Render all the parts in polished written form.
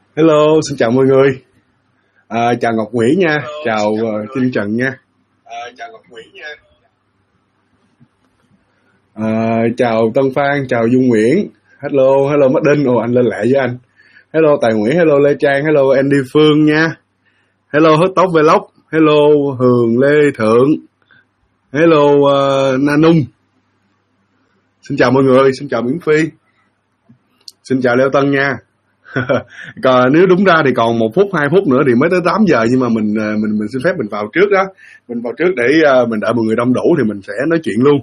Hello, xin chào mọi người. Chào Ngọc Nguyễn nha, chào Trinh Trần nha. Chào Ngọc Nguyễn nha. Chào Tân Phan, chào Dung Nguyễn. Hello Mắt Đinh, anh lên lẹ với anh. Hello Tài Nguyễn, hello Lê Trang, hello Andy Phương nha. Hello Hớt Tóc Vlog, hello Hường Lê Thượng, hello Nanung. Xin chào mọi người, xin chào Nguyễn Phi, xin chào Leo Tân nha. Còn nếu đúng ra thì còn 1 phút 2 phút nữa thì mới tới 8 giờ, nhưng mà mình xin phép mình vào trước đó. Mình vào trước để mình đợi mọi người đông đủ thì mình sẽ nói chuyện luôn.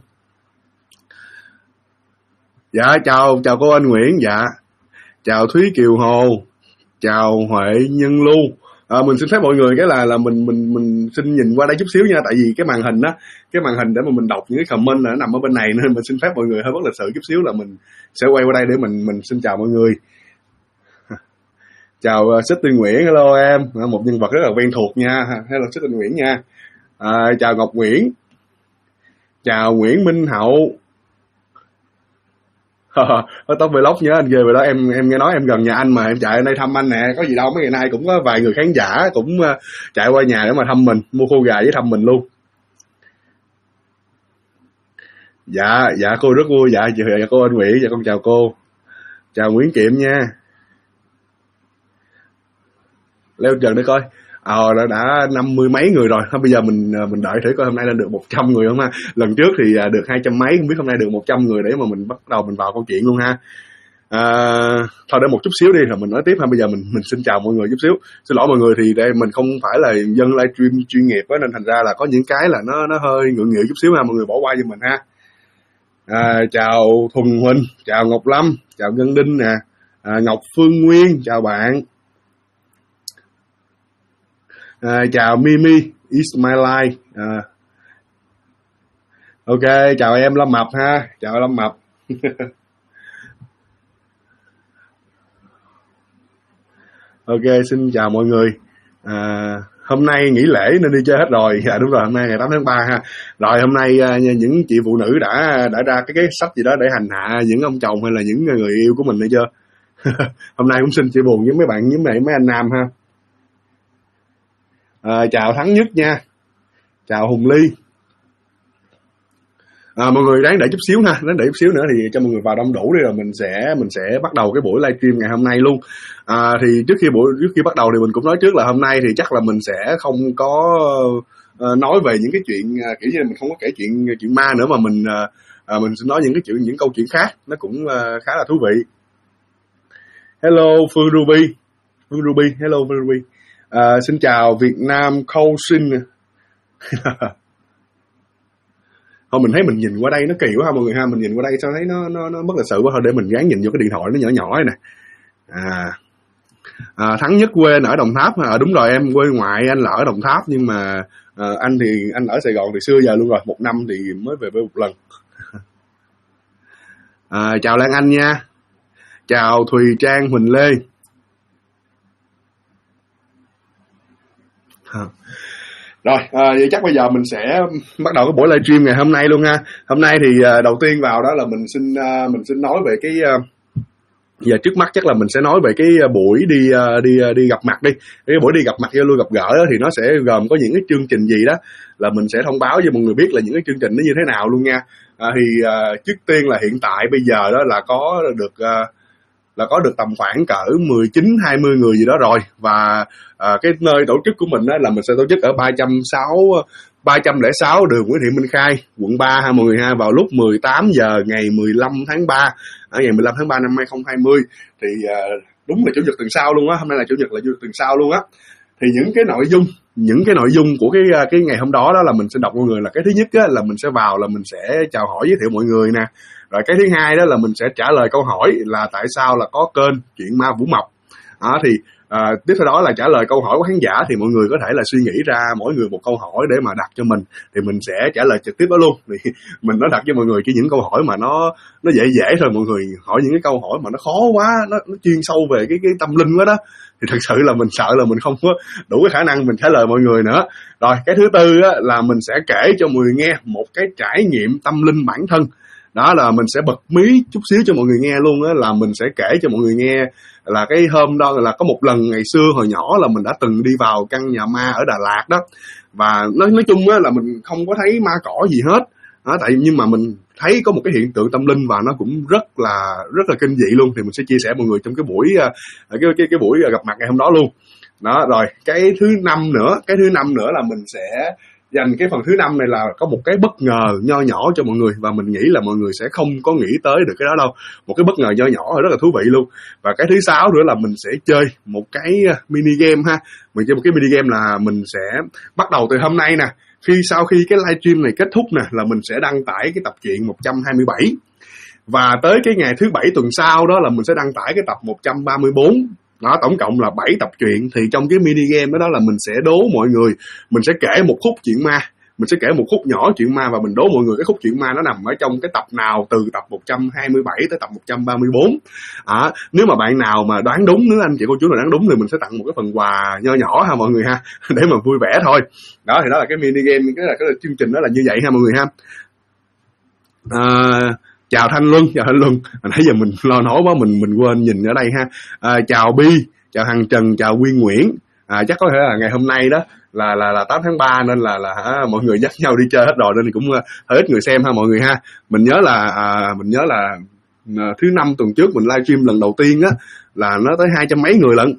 Dạ chào cô Anh Nguyễn, dạ chào Thúy Kiều Hồ, chào Huệ Nhân Lưu. Mình xin phép mọi người cái là mình xin nhìn qua đây chút xíu nha, tại vì cái màn hình để mà mình đọc những cái comment là nó nằm ở bên này, nên mình xin phép mọi người hơi bất lịch sự chút xíu, là mình sẽ quay qua đây để mình xin chào mọi người. Chào City Nguyễn, hello em, một nhân vật rất là quen thuộc nha, hello City Nguyễn nha. Chào Ngọc Nguyễn, chào Nguyễn Minh Hậu. Tóc vlog nhớ anh ghê rồi đó, em nghe nói em gần nhà anh mà em chạy lên đây thăm anh nè, có gì đâu, mấy ngày nay cũng có vài người khán giả cũng chạy qua nhà để mà thăm mình, mua khô gà với thăm mình luôn. Dạ cô rất vui, dạ cô anh Nguyễn, dạ con chào cô. Chào Nguyễn Kiệm nha. Leo Trần để coi. Đã 50 mấy người rồi. Thôi bây giờ mình đợi thử coi hôm nay lên được 100 người không ha. Lần trước thì được 200 mấy, không biết hôm nay được 100 người để mà mình bắt đầu mình vào câu chuyện luôn ha. Thôi để một chút xíu đi rồi mình nói tiếp ha. Bây giờ mình xin chào mọi người chút xíu. Xin lỗi mọi người, thì đây mình không phải là dân livestream chuyên nghiệp á, nên thành ra là có những cái là nó hơi ngượng nghịu chút xíu ha, mọi người bỏ qua giùm mình ha. Chào Thuần Huỳnh, chào Ngọc Lâm, chào Ngân Đinh nè, Ngọc Phương Nguyên, chào bạn. Chào Mimi, It's My Life. Ok, chào em Lâm Mập ha, chào Lâm Mập. Ok, xin chào mọi người. Hôm nay nghỉ lễ nên đi chơi hết rồi. Đúng rồi, hôm nay ngày 8 tháng 3 ha. Rồi hôm nay những chị phụ nữ đã ra cái sách gì đó để hành hạ những ông chồng hay là những người yêu của mình hay chưa? Hôm nay cũng xin chia buồn với mấy bạn, với mấy anh nam ha. Chào Thắng Nhất nha, chào Hùng Ly. Mọi người đáng để chút xíu ha, đáng để chút xíu nữa thì cho mọi người vào đông đủ đi, rồi mình sẽ bắt đầu cái buổi livestream ngày hôm nay luôn. Thì trước khi bắt đầu thì mình cũng nói trước là hôm nay thì chắc là mình sẽ không có nói về những cái chuyện kiểu như mình không có kể chuyện ma nữa, mà mình sẽ nói những câu chuyện khác, nó cũng khá là thú vị. Hello Phương Ruby, hello Phương Ruby. Xin chào Việt Nam Coaching. Thôi mình thấy mình nhìn qua đây nó kỳ quá ha mọi người ha, mình nhìn qua đây sao thấy nó bất lịch sự quá, thôi để mình gán nhìn vô cái điện thoại nó nhỏ nhỏ này nè. Thắng Nhất quê ở Đồng Tháp. Đúng rồi, em quê ngoại anh là ở Đồng Tháp, nhưng mà anh thì anh ở Sài Gòn từ xưa giờ luôn rồi, 1 năm thì mới về một lần. Chào Lan Anh nha, chào Thùy Trang Huỳnh Lê. Rồi, vậy chắc bây giờ mình sẽ bắt đầu cái buổi livestream ngày hôm nay luôn ha. Hôm nay thì đầu tiên vào đó là mình xin nói về cái giờ trước mắt chắc là mình sẽ nói về cái buổi đi gặp mặt đi. Cái buổi đi gặp mặt giao lưu gặp gỡ đó, thì nó sẽ gồm có những cái chương trình gì đó là mình sẽ thông báo cho mọi người biết là những cái chương trình nó như thế nào luôn nha. Trước tiên là hiện tại bây giờ đó là có được tầm khoảng cỡ 19-20 người gì đó rồi, và cái nơi tổ chức của mình đó là mình sẽ tổ chức ở 306 đường Nguyễn Thị Minh Khai, quận 3 ha mọi người ha, vào lúc 18 giờ ngày 15 tháng 3 ngày 15 tháng 3 năm 2020. Thì đúng là chủ nhật tuần sau luôn á, hôm nay là chủ nhật tuần sau luôn á. Thì những cái nội dung của cái ngày hôm đó là mình sẽ đọc mọi người là cái thứ nhất á, là mình sẽ vào là mình sẽ chào hỏi giới thiệu mọi người nè. Rồi cái thứ hai đó là mình sẽ trả lời câu hỏi là tại sao là có kênh Chuyện Ma Vũ Mập. Tiếp theo đó là trả lời câu hỏi của khán giả, thì mọi người có thể là suy nghĩ ra mỗi người một câu hỏi để mà đặt cho mình, thì mình sẽ trả lời trực tiếp đó luôn. Thì mình đã đặt cho mọi người những câu hỏi mà nó dễ thôi, mọi người hỏi những cái câu hỏi mà nó khó quá, nó chuyên sâu về cái tâm linh quá đó, thì thật sự là mình sợ là mình không có đủ cái khả năng mình trả lời mọi người nữa. Rồi cái thứ tư á, là mình sẽ kể cho mọi người nghe một cái trải nghiệm tâm linh bản thân Đó là mình sẽ bật mí chút xíu cho mọi người nghe luôn á, là mình sẽ kể cho mọi người nghe là cái hôm đó là có một lần ngày xưa hồi nhỏ là mình đã từng đi vào căn nhà ma ở Đà Lạt đó. Và nói chung á là mình không có thấy ma cỏ gì hết đó, nhưng mà mình thấy có một cái hiện tượng tâm linh và nó cũng rất là kinh dị luôn, thì mình sẽ chia sẻ mọi người trong cái buổi cái buổi gặp mặt ngày hôm đó luôn. Đó, rồi cái thứ năm nữa là mình sẽ dành cái phần thứ năm này là có một cái bất ngờ nho nhỏ cho mọi người, và mình nghĩ là mọi người sẽ không có nghĩ tới được cái đó đâu. Một cái bất ngờ nho nhỏ rất là thú vị luôn. Và cái thứ 6 nữa là mình sẽ chơi một cái mini game ha. Mình chơi một cái mini game là mình sẽ bắt đầu từ hôm nay nè, sau khi cái livestream này kết thúc nè, là mình sẽ đăng tải cái tập truyện 127. Và tới cái ngày thứ 7 tuần sau đó là mình sẽ đăng tải cái tập 134. Đó, tổng cộng là 7 tập truyện. Thì trong cái mini game đó là mình sẽ đố mọi người, mình sẽ kể một khúc chuyện ma, mình sẽ kể một khúc nhỏ chuyện ma, và mình đố mọi người cái khúc chuyện ma nó nằm ở trong cái tập nào từ tập 127 tới tập 134. Nếu mà bạn nào mà đoán đúng, nếu anh chị cô chú nào đoán đúng thì mình sẽ tặng một cái phần quà nho nhỏ ha mọi người ha, để mà vui vẻ thôi. Đó thì đó là cái mini game, cái chương trình đó là như vậy ha mọi người ha. Chào Thanh Luân, nãy giờ mình lo nói quá, mình quên nhìn ở đây ha. Chào Bi, chào Hằng Trần, chào Nguyên Nguyễn. Chắc có thể là ngày hôm nay đó là 8 tháng 3 nên là mọi người dắt nhau đi chơi hết rồi, nên cũng hơi ít người xem ha mọi người ha. Mình nhớ là thứ 5 tuần trước mình livestream lần đầu tiên á là nó tới 200 mấy người lận.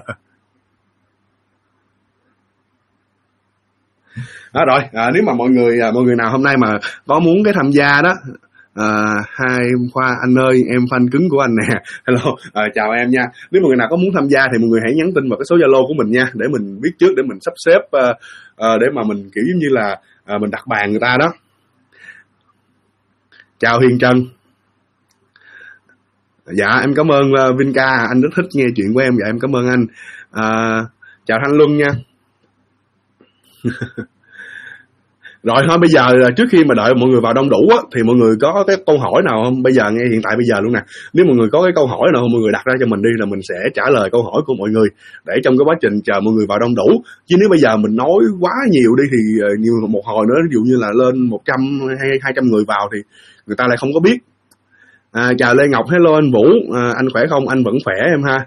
Đó rồi, nếu mà mọi người nào hôm nay mà có muốn cái tham gia đó, hai em Khoa, anh ơi em fan cứng của anh nè, hello, chào em nha. Nếu mọi người nào có muốn tham gia thì mọi người hãy nhắn tin vào cái số Zalo của mình nha, để mình biết trước, để mình sắp xếp để mà mình kiểu như là mình đặt bàn người ta đó. Chào Hiền Trần. Dạ em cảm ơn Vinca, anh rất thích nghe chuyện của em. Dạ em cảm ơn anh. Chào Thanh Luân nha. Rồi thôi, bây giờ trước khi mà đợi mọi người vào đông đủ á, thì mọi người có cái câu hỏi nào không? Bây giờ ngay hiện tại bây giờ luôn nè. Nếu mọi người có cái câu hỏi nào mọi người đặt ra cho mình đi, là mình sẽ trả lời câu hỏi của mọi người để trong cái quá trình chờ mọi người vào đông đủ. Chứ nếu bây giờ mình nói quá nhiều đi thì nhiều một hồi nữa, ví dụ như là lên 100 hay 200 người vào thì người ta lại không có biết. Chào Lê Ngọc, hello anh Vũ, anh khỏe không? Anh vẫn khỏe em ha.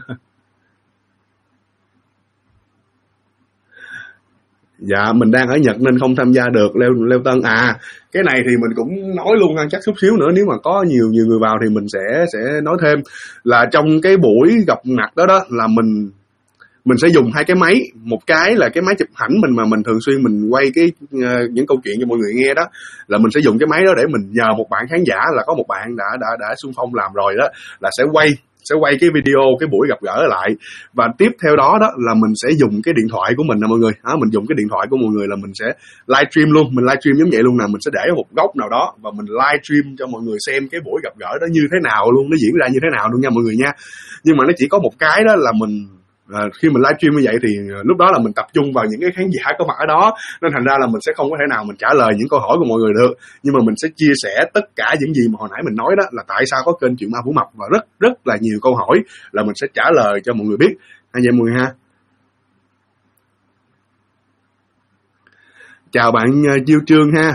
Dạ mình đang ở Nhật nên không tham gia được, leo Tân. Cái này thì mình cũng nói luôn ha, chắc chút xíu nữa nếu mà có nhiều người vào thì mình sẽ nói thêm là trong cái buổi gặp mặt đó là mình sẽ dùng hai cái máy, một cái là cái máy chụp ảnh mình mà mình thường xuyên mình quay những câu chuyện cho mọi người nghe đó, là mình sẽ dùng cái máy đó để mình nhờ một bạn khán giả, là có một bạn đã xung phong làm rồi đó, là sẽ quay cái video cái buổi gặp gỡ lại. Và tiếp theo đó là mình sẽ dùng cái điện thoại của mình nè mọi người. Mình dùng cái điện thoại của mọi người là mình sẽ livestream luôn, mình livestream giống vậy luôn nè, mình sẽ để ở một góc nào đó và mình livestream cho mọi người xem cái buổi gặp gỡ đó như thế nào luôn, nó diễn ra như thế nào luôn nha mọi người nha. Nhưng mà nó chỉ có một cái đó là mình khi mình livestream như vậy thì lúc đó là mình tập trung vào những cái khán giả có mặt ở đó, nên thành ra là mình sẽ không có thể nào mình trả lời những câu hỏi của mọi người được. Nhưng mà mình sẽ chia sẻ tất cả những gì mà hồi nãy mình nói đó, là tại sao có kênh Chuyện Ma Vũ Mập, và rất là nhiều câu hỏi là mình sẽ trả lời cho mọi người biết. Anh chị mọi người ha. Chào bạn Diêu Trương ha.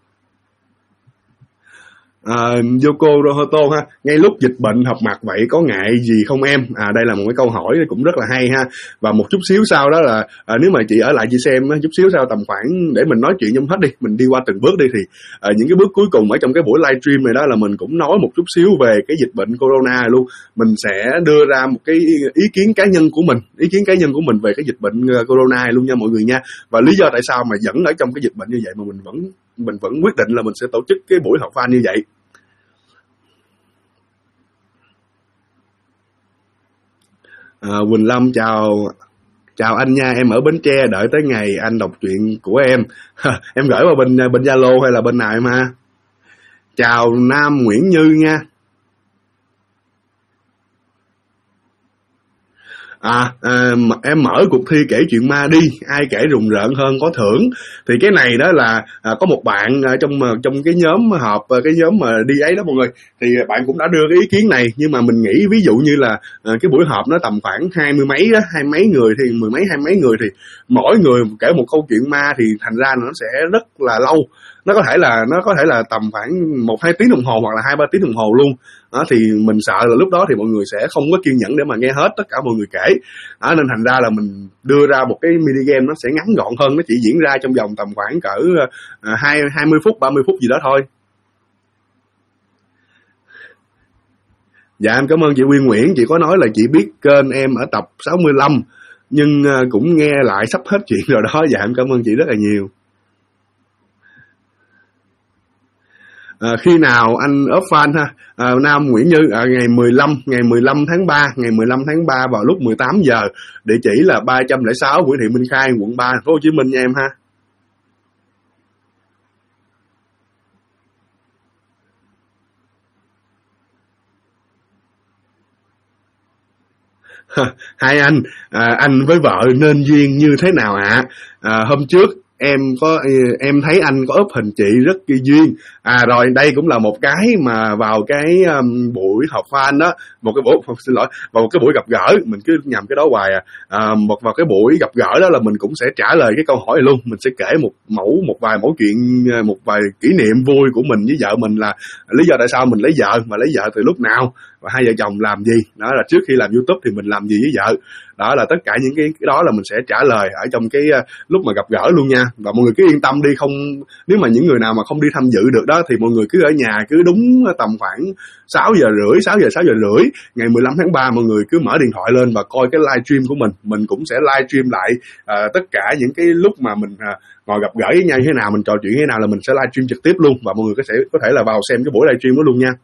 Yoko Rohoto ha, ngay lúc dịch bệnh họp mặt vậy có ngại gì không em? Đây là một cái câu hỏi cũng rất là hay ha. Và một chút xíu sau đó là nếu mà chị ở lại chị xem chút xíu sau, tầm khoảng để mình nói chuyện trong hết đi, mình đi qua từng bước đi, thì những cái bước cuối cùng ở trong cái buổi livestream này đó là mình cũng nói một chút xíu về cái dịch bệnh corona luôn. Mình sẽ đưa ra một cái ý kiến cá nhân của mình về cái dịch bệnh corona luôn nha mọi người nha. Và lý do tại sao mà vẫn ở trong cái dịch bệnh như vậy mà mình vẫn quyết định là mình sẽ tổ chức cái buổi họp fan như vậy. Quỳnh Lâm chào anh nha, em ở Bến Tre đợi tới ngày anh đọc truyện của em. Em gửi vào bên Zalo hay là bên nào em ha? Chào Nam Nguyễn Như nha. Em mở cuộc thi kể chuyện ma đi, ai kể rùng rợn hơn có thưởng. Thì cái này đó là có một bạn trong cái nhóm họp, cái nhóm mà đi ấy đó mọi người, thì bạn cũng đã đưa cái ý kiến này. Nhưng mà mình nghĩ ví dụ như là cái buổi họp nó tầm khoảng 20 mấy đó, 20 mấy người thì 10 mấy 20 mấy người, thì mỗi người kể một câu chuyện ma thì thành ra nó sẽ rất là lâu. nó có thể là tầm khoảng 1-2 tiếng đồng hồ hoặc là 2-3 tiếng đồng hồ luôn. Đó, thì mình sợ là lúc đó thì mọi người sẽ không có kiên nhẫn để mà nghe hết tất cả mọi người kể. Đó, nên thành ra là mình đưa ra một cái mini game nó sẽ ngắn gọn hơn, nó chỉ diễn ra trong vòng tầm khoảng cỡ 20 phút 30 phút gì đó thôi. Dạ em cảm ơn chị Quyên Nguyễn. Chị có nói là chị biết kênh em ở tập 65 nhưng cũng nghe lại sắp hết chuyện rồi đó. Dạ em cảm ơn chị rất là nhiều. Khi nào anh up fan ha? Nam Nguyễn Như, ngày 15 tháng 3, ngày 15 tháng 3 vào lúc 18 giờ. Địa chỉ là 306 Nguyễn Thị Minh Khai, quận 3, thành phố Hồ Chí Minh nha em ha. Hai anh với vợ nên duyên như thế nào ạ? Hôm trước em thấy anh có up hình chị rất kỳ duyên. Rồi đây cũng là một cái mà vào cái buổi họp fan đó, vào một cái buổi gặp gỡ, mình cứ nhầm cái đó hoài vào cái buổi gặp gỡ đó là mình cũng sẽ trả lời cái câu hỏi này luôn. Mình sẽ kể một vài mẫu chuyện, một vài kỷ niệm vui của mình với vợ mình, là lý do tại sao mình lấy vợ, mà lấy vợ từ lúc nào, và hai vợ chồng làm gì. Đó là trước khi làm YouTube thì mình làm gì với vợ. Đó là tất cả những cái đó là mình sẽ trả lời ở trong cái lúc mà gặp gỡ luôn nha. Và mọi người cứ yên tâm đi, không, nếu mà những người nào mà không đi tham dự được đó thì mọi người cứ ở nhà, cứ đúng tầm khoảng 6 giờ rưỡi ngày 15 tháng 3 mọi người cứ mở điện thoại lên và coi cái live stream của mình cũng sẽ live stream lại tất cả những cái lúc mà mình ngồi gặp gỡ với nhau như thế nào, mình trò chuyện như thế nào là mình sẽ live stream trực tiếp luôn, và mọi người có thể là vào xem cái buổi live stream đó luôn nha.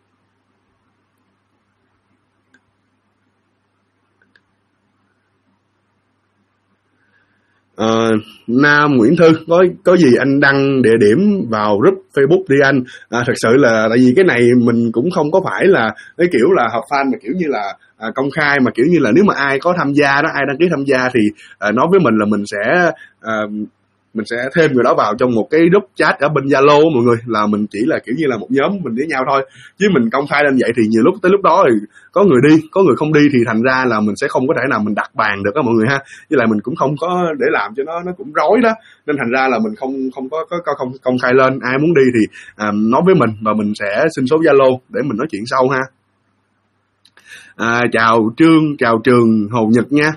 Nam Nguyễn Thư, có gì anh đăng địa điểm vào group Facebook đi anh. Thật sự là tại vì cái này mình cũng không có phải là cái kiểu là họp fan mà kiểu như là công khai, mà kiểu như là nếu mà ai có tham gia đó, ai đăng ký tham gia thì nói với mình là mình sẽ thêm người đó vào trong một cái group chat ở bên Zalo mọi người, là mình chỉ là kiểu như là một nhóm mình với nhau thôi, chứ mình công khai lên vậy thì nhiều lúc tới lúc đó thì có người đi có người không đi, thì thành ra là mình sẽ không có thể nào mình đặt bàn được đó mọi người ha. Với lại mình cũng không có để làm cho nó cũng rối đó, nên thành ra là mình không có công khai lên. Ai muốn đi thì nói với mình và mình sẽ xin số Zalo để mình nói chuyện sau ha. Chào Trường Hồ Nhật nha.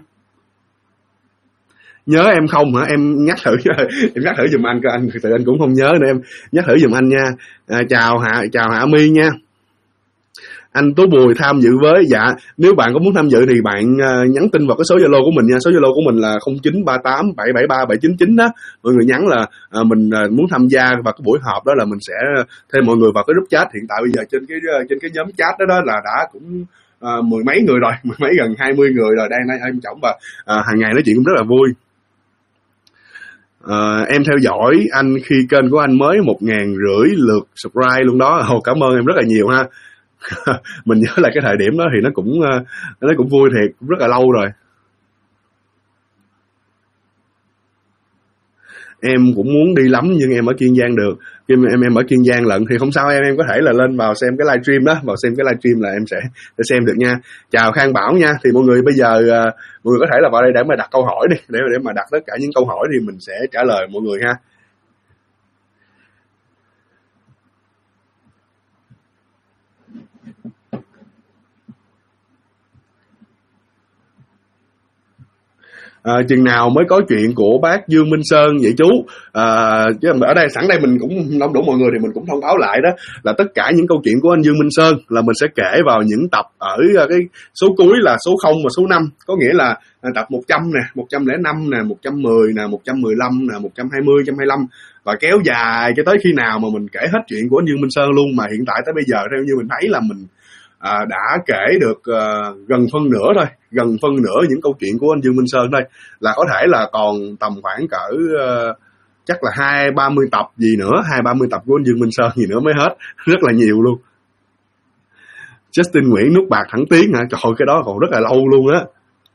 Nhớ em không hả? Em nhắc thử em nhắc thử giùm anh, anh thực sự anh cũng không nhớ nữa, em nhắc thử giùm anh nha. Chào Hạ My nha. Anh Tú Bùi tham dự với. Dạ, nếu bạn có muốn tham dự thì bạn nhắn tin vào cái số Zalo của mình nha. Số Zalo của mình là 0938 773 799 đó. Mọi người nhắn là mình muốn tham gia vào cái buổi họp đó, là mình sẽ thêm mọi người vào cái group chat. Hiện tại bây giờ trên cái nhóm chat đó là đã cũng mười mấy người rồi, gần 20 người rồi, đang em trọng, và hàng ngày nói chuyện cũng rất là vui. Em theo dõi anh khi kênh của anh mới 1.500 lượt subscribe luôn đó. Cảm ơn em rất là nhiều ha. Mình nhớ lại cái thời điểm đó thì nó cũng vui thiệt, rất là lâu rồi. Em cũng muốn đi lắm nhưng em ở Kiên Giang được. Em ở Kiên Giang lận thì không sao, em có thể là lên vào xem cái livestream đó, vào xem cái livestream là em sẽ xem được nha. Chào Khang Bảo nha. Thì mọi người bây giờ mọi người có thể là vào đây để mà đặt câu hỏi đi, để mà đặt tất cả những câu hỏi thì mình sẽ trả lời mọi người ha. Chừng nào mới có chuyện của bác Dương Minh Sơn vậy chú? Chứ ở đây sẵn đây mình cũng đông đủ mọi người thì mình cũng thông báo lại đó, là tất cả những câu chuyện của anh Dương Minh Sơn là mình sẽ kể vào những tập ở cái số cuối là số 0 và số 5, có nghĩa là tập 100 nè, 105 nè, 110 nè, 115 nè, 120, 125, và kéo dài cho tới khi nào mà mình kể hết chuyện của anh Dương Minh Sơn luôn. Mà hiện tại tới bây giờ theo như mình thấy là mình đã kể được gần phân nửa những câu chuyện của anh Dương Minh Sơn đây, là có thể là còn tầm khoảng cỡ chắc là 20-30 tập gì nữa, 20-30 tập của anh Dương Minh Sơn gì nữa mới hết. Rất là nhiều luôn. Justin Nguyễn nước bạc thẳng tiến hả? Trời ơi, cái đó còn rất là lâu luôn á.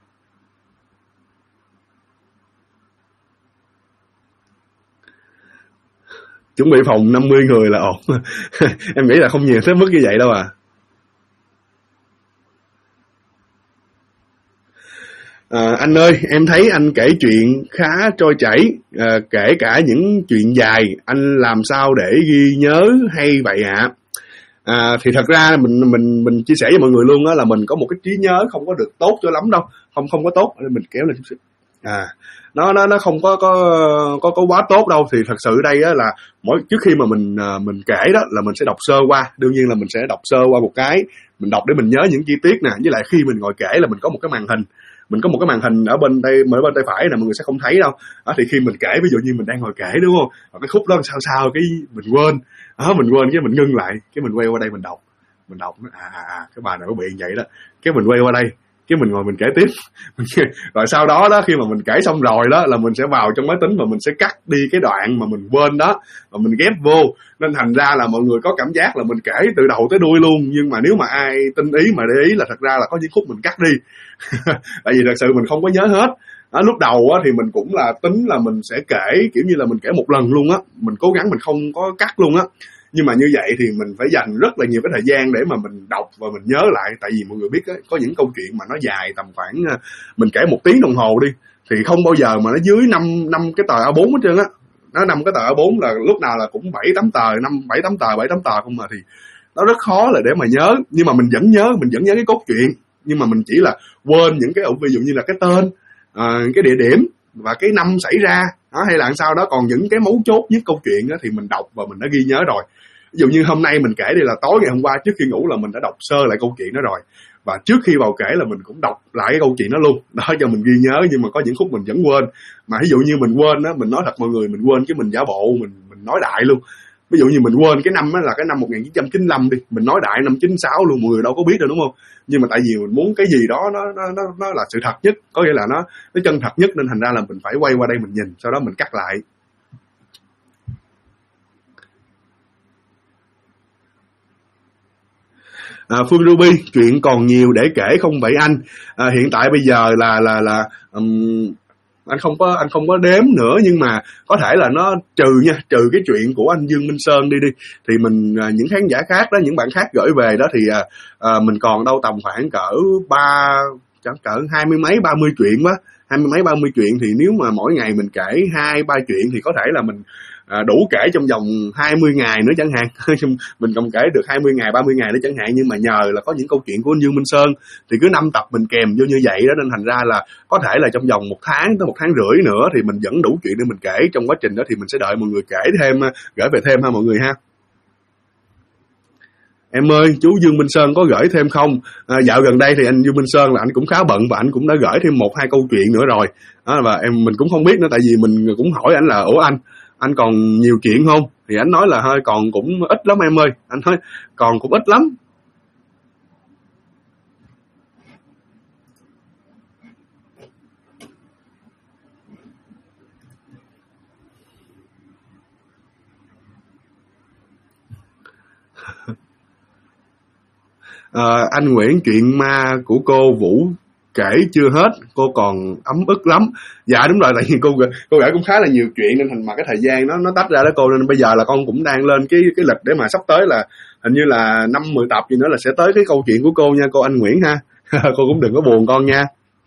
Chuẩn bị phòng 50 người là ổn. Em nghĩ là không nhiều tới mức như vậy đâu à. Anh ơi, em thấy anh kể chuyện khá trôi chảy, kể cả những chuyện dài, anh làm sao để ghi nhớ hay vậy ạ? Thì thật ra mình chia sẻ với mọi người luôn á, là mình có một cái trí nhớ không có được tốt cho lắm đâu, không không có tốt, mình kéo lên chút xíu. Nó không có quá tốt đâu. Thì thật sự đây á là trước khi mà mình kể đó là mình sẽ đọc sơ qua, đương nhiên là mình sẽ đọc sơ qua một cái, mình đọc để mình nhớ những chi tiết nè, với lại khi mình ngồi kể là mình có một cái màn hình, ở bên tay phải là mọi người sẽ không thấy đâu. Thì khi mình kể, ví dụ như mình đang ngồi kể đúng không, và cái khúc đó sao cái mình quên, mình quên cái mình ngưng lại, cái mình quay qua đây mình đọc cái bài này có bị vậy đó, cái mình quay qua đây, cái mình ngồi mình kể tiếp. Rồi sau đó khi mà mình kể xong rồi đó là mình sẽ vào trong máy tính và mình sẽ cắt đi cái đoạn mà mình quên đó và mình ghép vô, nên thành ra là mọi người có cảm giác là mình kể từ đầu tới đuôi luôn. Nhưng mà nếu mà ai tinh ý mà để ý là thật ra là có những khúc mình cắt đi. Tại vì thật sự mình không có nhớ hết. Lúc đầu thì mình cũng là tính là mình sẽ kể kiểu như là mình kể một lần luôn á, mình cố gắng mình không có cắt luôn á. Nhưng mà như vậy thì mình phải dành rất là nhiều cái thời gian để mà mình đọc và mình nhớ lại. Tại vì mọi người biết á, có những câu chuyện mà nó dài tầm khoảng, mình kể 1 tiếng đồng hồ đi, thì không bao giờ mà nó dưới năm cái tờ A4 hết trơn á. Nó 5 cái tờ A4 là lúc nào là cũng 7-8 tờ, 7-8 tờ không mà, thì nó rất khó là để mà nhớ. Nhưng mà mình vẫn nhớ cái cốt truyện, nhưng mà mình chỉ là quên những cái ví dụ như là cái tên, cái địa điểm và cái năm xảy ra đó, hay là sao đó. Còn những cái mấu chốt nhất câu chuyện đó, thì mình đọc và mình đã ghi nhớ rồi. Ví dụ như hôm nay mình kể đây là tối ngày hôm qua trước khi ngủ là mình đã đọc sơ lại câu chuyện đó rồi, và trước khi vào kể là mình cũng đọc lại cái câu chuyện đó luôn đó cho mình ghi nhớ. Nhưng mà có những khúc mình vẫn quên, mà ví dụ như mình quên đó, mình nói thật mọi người, mình quên cái mình giả bộ mình nói đại luôn. Ví dụ như mình quên cái năm đó là cái năm 1995 đi, mình nói đại năm 96 luôn, mọi người đâu có biết đâu đúng không. Nhưng mà tại vì mình muốn cái gì đó nó là sự thật nhất, có nghĩa là nó chân thật nhất, nên thành ra là mình phải quay qua đây mình nhìn, sau đó mình cắt lại. Phương Ruby, chuyện còn nhiều để kể không vậy anh? Hiện tại bây giờ là anh không có đếm nữa, nhưng mà có thể là nó trừ cái chuyện của anh Dương Minh Sơn đi thì mình, những khán giả khác đó, những bạn khác gửi về đó thì mình còn đâu tầm khoảng cỡ 20 mấy 30 chuyện quá. 20 mấy 30 chuyện thì nếu mà mỗi ngày mình kể 2-3 chuyện thì có thể là mình đủ kể trong vòng 20 ngày nữa chẳng hạn. Mình còn kể được 20 ngày 30 ngày nữa chẳng hạn. Nhưng mà nhờ là có những câu chuyện của anh Dương Minh Sơn thì cứ 5 tập mình kèm vô như vậy đó, nên thành ra là có thể là trong vòng 1 tháng tới 1 tháng rưỡi nữa thì mình vẫn đủ chuyện để mình kể. Trong quá trình đó thì mình sẽ đợi mọi người kể thêm, gửi về thêm ha mọi người ha. Em ơi, chú Dương Minh Sơn có gửi thêm không? Dạo gần đây thì anh Dương Minh Sơn là anh cũng khá bận và anh cũng đã gửi thêm 1-2 câu chuyện nữa rồi. Và mình cũng không biết nữa, tại vì mình cũng hỏi anh là ủa anh còn nhiều chuyện không? Thì anh nói là hơi còn cũng ít lắm em ơi. Anh nói còn cũng ít lắm. Anh Nguyễn, chuyện ma của cô Vũ kể chưa hết, cô còn ấm ức lắm. Dạ đúng rồi, tại vì cô gửi cũng khá là nhiều chuyện nên thành mà cái thời gian nó tách ra đó cô, nên bây giờ là con cũng đang lên cái lịch để mà sắp tới là hình như là 5-10 tập gì nữa là sẽ tới cái câu chuyện của cô nha cô Anh Nguyễn ha. Cô cũng đừng có buồn con nha.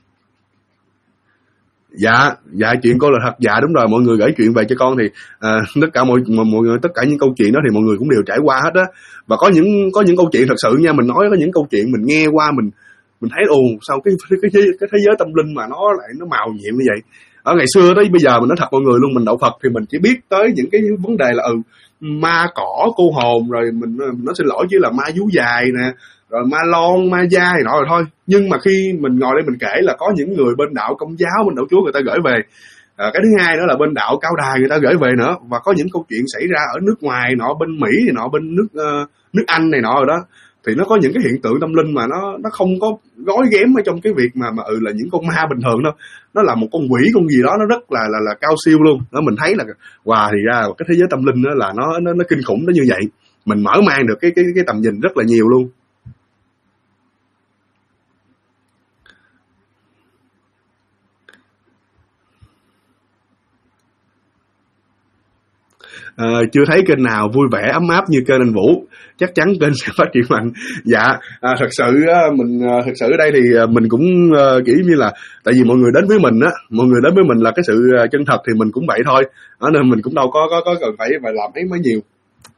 Dạ chuyện cô là thật. Dạ đúng rồi, mọi người gửi chuyện về cho con thì tất cả mọi người, tất cả những câu chuyện đó thì mọi người cũng đều trải qua hết á. Và có những câu chuyện thật sự nha, mình nói có những câu chuyện mình nghe qua mình thấy sao cái thế giới tâm linh mà nó lại nó màu nhiệm như vậy. Ở ngày xưa tới bây giờ mình nói thật mọi người luôn, mình đạo Phật thì mình chỉ biết tới những cái vấn đề là ma cỏ cô hồn, rồi mình nói xin lỗi chứ là ma vú dài nè, rồi ma lon ma da thì nọ rồi thôi. Nhưng mà khi mình ngồi đây mình kể là có những người bên đạo Công giáo, bên đạo Chúa người ta gửi về. Cái thứ hai nữa là bên đạo Cao Đài người ta gửi về nữa. Và có những câu chuyện xảy ra ở nước ngoài nọ, bên Mỹ thì nọ, bên nước Anh này nọ rồi đó. Thì nó có những cái hiện tượng tâm linh mà nó không có gói ghém ở trong cái việc mà là những con ma bình thường đâu. Nó là một con quỷ, con gì đó nó rất là cao siêu luôn. Đó mình thấy là thì ra cái thế giới tâm linh đó là nó kinh khủng đến như vậy. Mình mở mang được cái tầm nhìn rất là nhiều luôn. chưa thấy kênh nào vui vẻ ấm áp như kênh anh Vũ, chắc chắn kênh sẽ phát triển mạnh. Dạ, thật sự thật sự ở đây thì mình cũng kiểu như là tại vì mọi người đến với mình á, mọi người đến với mình là cái sự chân thật thì mình cũng vậy thôi, nên mình cũng đâu có cần phải làm ấy mấy nhiều.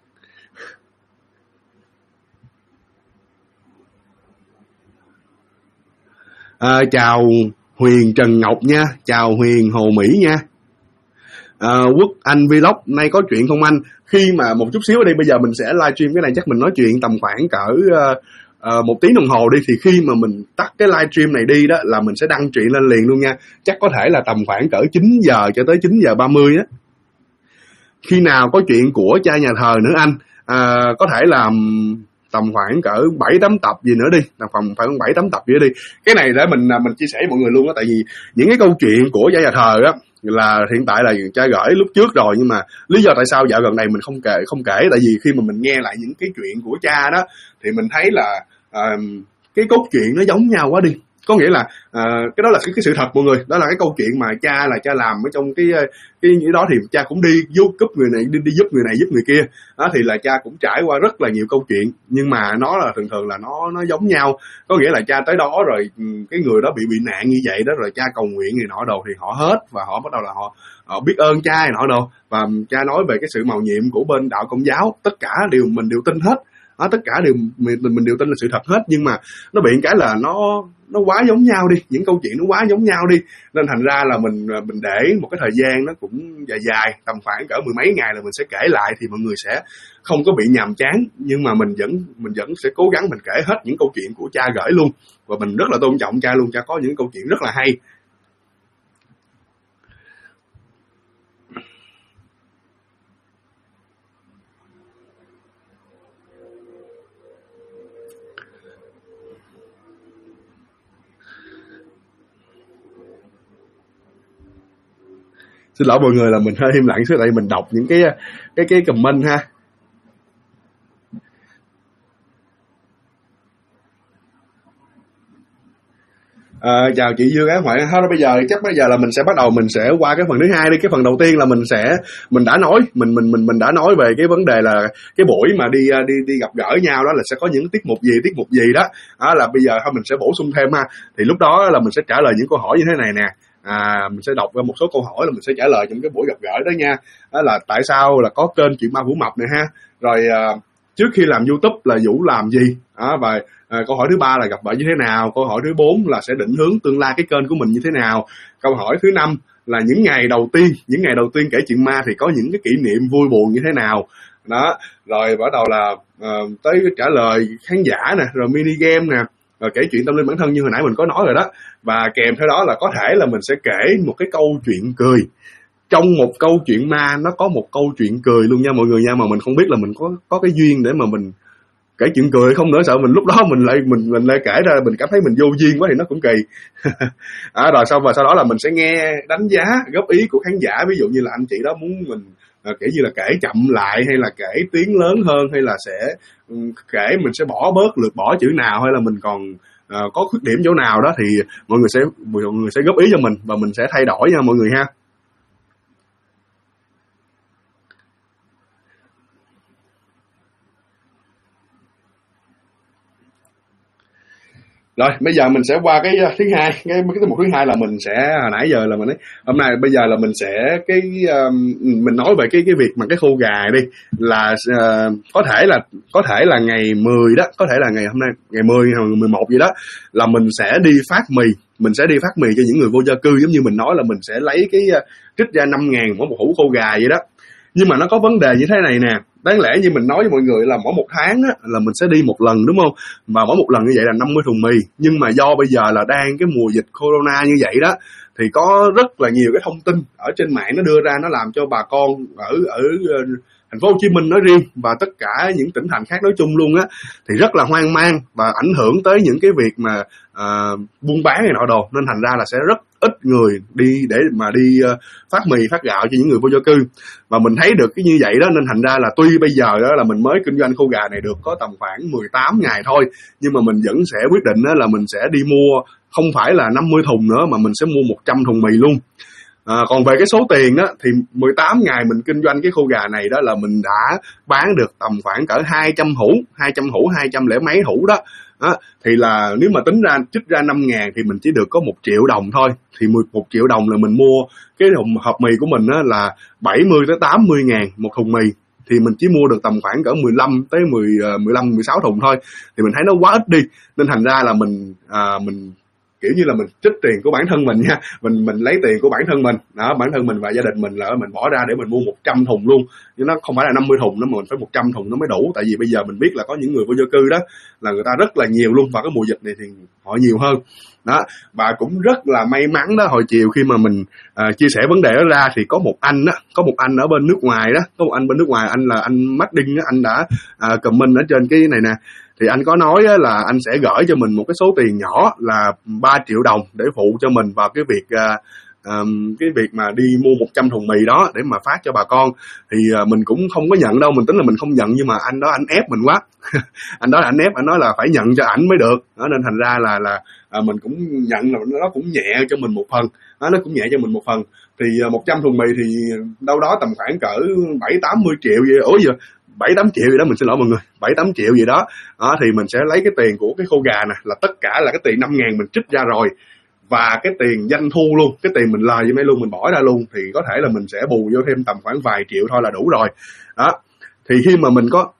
Chào Huyền Trần Ngọc nha, chào Huyền Hồ Mỹ nha. Quốc Anh Vlog, nay có chuyện không anh? Khi mà một chút xíu ở đây, bây giờ mình sẽ livestream cái này, chắc mình nói chuyện tầm khoảng cỡ 1 tiếng đồng hồ đi, thì khi mà mình tắt cái livestream này đi đó là mình sẽ đăng chuyện lên liền luôn nha. Chắc có thể là tầm khoảng cỡ 9 giờ cho tới 9 giờ 30 á. Khi nào có chuyện của cha nhà thờ nữa anh? Có thể là tầm khoảng cỡ 7-8 tập gì nữa đi, tầm khoảng 7-8 tập gì nữa đi. Cái này để mình chia sẻ với mọi người luôn á, tại vì những cái câu chuyện của cha nhà thờ á là hiện tại là cha gửi lúc trước rồi, nhưng mà lý do tại sao dạo gần này mình không kể, tại vì khi mà mình nghe lại những cái chuyện của cha đó thì mình thấy là cái cốt truyện nó giống nhau quá đi. Có nghĩa là cái đó là cái sự thật mọi người, đó là cái câu chuyện mà cha làm ở trong cái đó, thì cha cũng đi giúp người này, đi giúp người này giúp người kia đó, thì là cha cũng trải qua rất là nhiều câu chuyện, nhưng mà nó là thường là nó giống nhau. Có nghĩa là cha tới đó rồi cái người đó bị nạn như vậy đó, rồi cha cầu nguyện này nọ đồ thì họ hết, và họ bắt đầu là họ biết ơn cha này nọ đồ, và cha nói về cái sự mầu nhiệm của bên đạo Công giáo, tất cả mình đều tin hết. Tất cả mình đều tin là sự thật hết, nhưng mà nó bị cái là nó quá giống nhau đi, những câu chuyện nó quá giống nhau đi, nên thành ra là mình để một cái thời gian nó cũng dài, tầm khoảng cỡ 10 mấy ngày là mình sẽ kể lại, thì mọi người sẽ không có bị nhàm chán, nhưng mà mình vẫn sẽ cố gắng mình kể hết những câu chuyện của cha gửi luôn, và mình rất là tôn trọng cha luôn, cha có những câu chuyện rất là hay. Xin lỗi mọi người là mình hơi im lặng, tại mình đọc những cái comment ha. Chào chị Dương Á Ngoại. Bây giờ là mình sẽ bắt đầu, mình sẽ qua cái phần thứ hai đi. Cái phần đầu tiên là mình đã nói về cái vấn đề là cái buổi mà đi gặp gỡ nhau đó là sẽ có những tiết mục gì đó. Là bây giờ thôi mình sẽ bổ sung thêm ha. Thì lúc đó là mình sẽ trả lời những câu hỏi như thế này nè. Mình sẽ đọc ra một số câu hỏi là mình sẽ trả lời trong cái buổi gặp gỡ đó nha. Đó là tại sao là có kênh Chuyện Ma Vũ Mập này ha. Rồi trước khi làm YouTube là Vũ làm gì? Và câu hỏi thứ 3 là gặp vợ như thế nào? Câu hỏi thứ 4 là sẽ định hướng tương lai cái kênh của mình như thế nào? Câu hỏi thứ 5 là những ngày đầu tiên kể chuyện ma thì có những cái kỷ niệm vui buồn như thế nào? Đó, rồi bắt đầu là tới trả lời khán giả nè, rồi mini game nè, rồi kể chuyện tâm linh bản thân như hồi nãy mình có nói rồi đó. Và kèm theo đó là có thể là mình sẽ kể một cái câu chuyện cười. Trong một câu chuyện ma nó có một câu chuyện cười luôn nha mọi người nha, mà mình không biết là mình có cái duyên để mà mình kể chuyện cười không nữa, sợ mình lúc đó mình lại kể ra mình cảm thấy mình vô duyên quá thì nó cũng kỳ. Rồi sau đó là mình sẽ nghe đánh giá góp ý của khán giả, ví dụ như là anh chị đó muốn mình kể như là kể chậm lại, hay là kể tiếng lớn hơn, hay là sẽ kể mình sẽ lược bỏ chữ nào, hay là mình còn có khuyết điểm chỗ nào đó, thì mọi người sẽ góp ý cho mình và mình sẽ thay đổi nha mọi người ha. Rồi bây giờ mình sẽ qua cái thứ hai, cái mục thứ hai là mình sẽ hồi nãy giờ là mình nói hôm nay bây giờ là mình sẽ mình nói về cái việc mà cái khô gà đi là có thể là ngày 10 đó, có thể là ngày hôm nay ngày 10 hoặc 11 gì đó là mình sẽ đi phát mì cho những người vô gia cư, giống như mình nói là mình sẽ lấy trích ra 5.000 mỗi một hũ khô gà vậy đó. Nhưng mà nó có vấn đề như thế này nè, đáng lẽ như mình nói với mọi người là mỗi một tháng á, là mình sẽ đi một lần đúng không, và mỗi một lần như vậy là 50 thùng mì. Nhưng mà do bây giờ là đang cái mùa dịch corona như vậy đó, thì có rất là nhiều cái thông tin ở trên mạng nó đưa ra, nó làm cho bà con ở thành phố Hồ Chí Minh nói riêng và tất cả những tỉnh thành khác nói chung luôn á, thì rất là hoang mang và ảnh hưởng tới những cái việc mà buôn bán này nọ đồ, nên thành ra là sẽ rất ít người đi để mà đi phát mì phát gạo cho những người vô gia cư. Và mình thấy được cái như vậy đó, nên thành ra là tuy bây giờ đó là mình mới kinh doanh khô gà này được có tầm khoảng 18 ngày thôi, nhưng mà mình vẫn sẽ quyết định đó là mình sẽ đi mua không phải là 50 thùng nữa mà mình sẽ mua 100 thùng mì luôn. Còn về cái số tiền đó thì 18 ngày mình kinh doanh cái khô gà này đó là mình đã bán được tầm khoảng cỡ 200 hũ, 200 lẻ mấy hũ đó. Thì là nếu mà tính ra trích ra 5.000 thì mình chỉ được có 1 triệu đồng thôi. Thì 1 triệu đồng là mình mua cái hộp mì của mình đó là 70 tới 80 ngàn một thùng mì. Thì mình chỉ mua được tầm khoảng cỡ 15 tới 16 thùng thôi. Thì mình thấy nó quá ít đi. Nên thành ra là mình kiểu như là mình trích tiền của bản thân mình nha, mình lấy tiền của bản thân mình đó, bản thân mình và gia đình mình là mình bỏ ra để mình mua 100 thùng luôn, chứ nó không phải là 50 thùng nữa mà mình phải 100 thùng nó mới đủ. Tại vì bây giờ mình biết là có những người vô gia cư đó là người ta rất là nhiều luôn, và cái mùa dịch này thì họ nhiều hơn đó. Và cũng rất là may mắn đó, hồi chiều khi mà mình chia sẻ vấn đề đó ra thì có một anh ở bên nước ngoài đó, anh là anh Martin đó, anh đã comment ở trên cái này nè. Thì anh có nói là anh sẽ gửi cho mình một cái số tiền nhỏ là 3 triệu đồng để phụ cho mình vào cái việc mà đi mua 100 thùng mì đó để mà phát cho bà con. Thì mình cũng không có nhận đâu, mình tính là mình không nhận, nhưng mà anh đó anh ép mình quá. Anh nói là phải nhận cho ảnh mới được đó, nên thành ra là mình cũng nhận, là nó cũng nhẹ cho mình một phần đó, Thì 100 thùng mì thì đâu đó tầm khoảng cỡ 7-80 triệu vậy. 7-8 triệu gì đó, mình xin lỗi mọi người, 7-8 triệu gì đó. Thì mình sẽ lấy cái tiền của cái khô gà nè, là tất cả là cái tiền 5.000 mình trích ra rồi, và cái tiền doanh thu luôn, cái tiền mình lời với mấy luôn mình bỏ ra luôn, thì có thể là mình sẽ bù vô thêm tầm khoảng vài triệu thôi là đủ rồi đó. Thì khi mà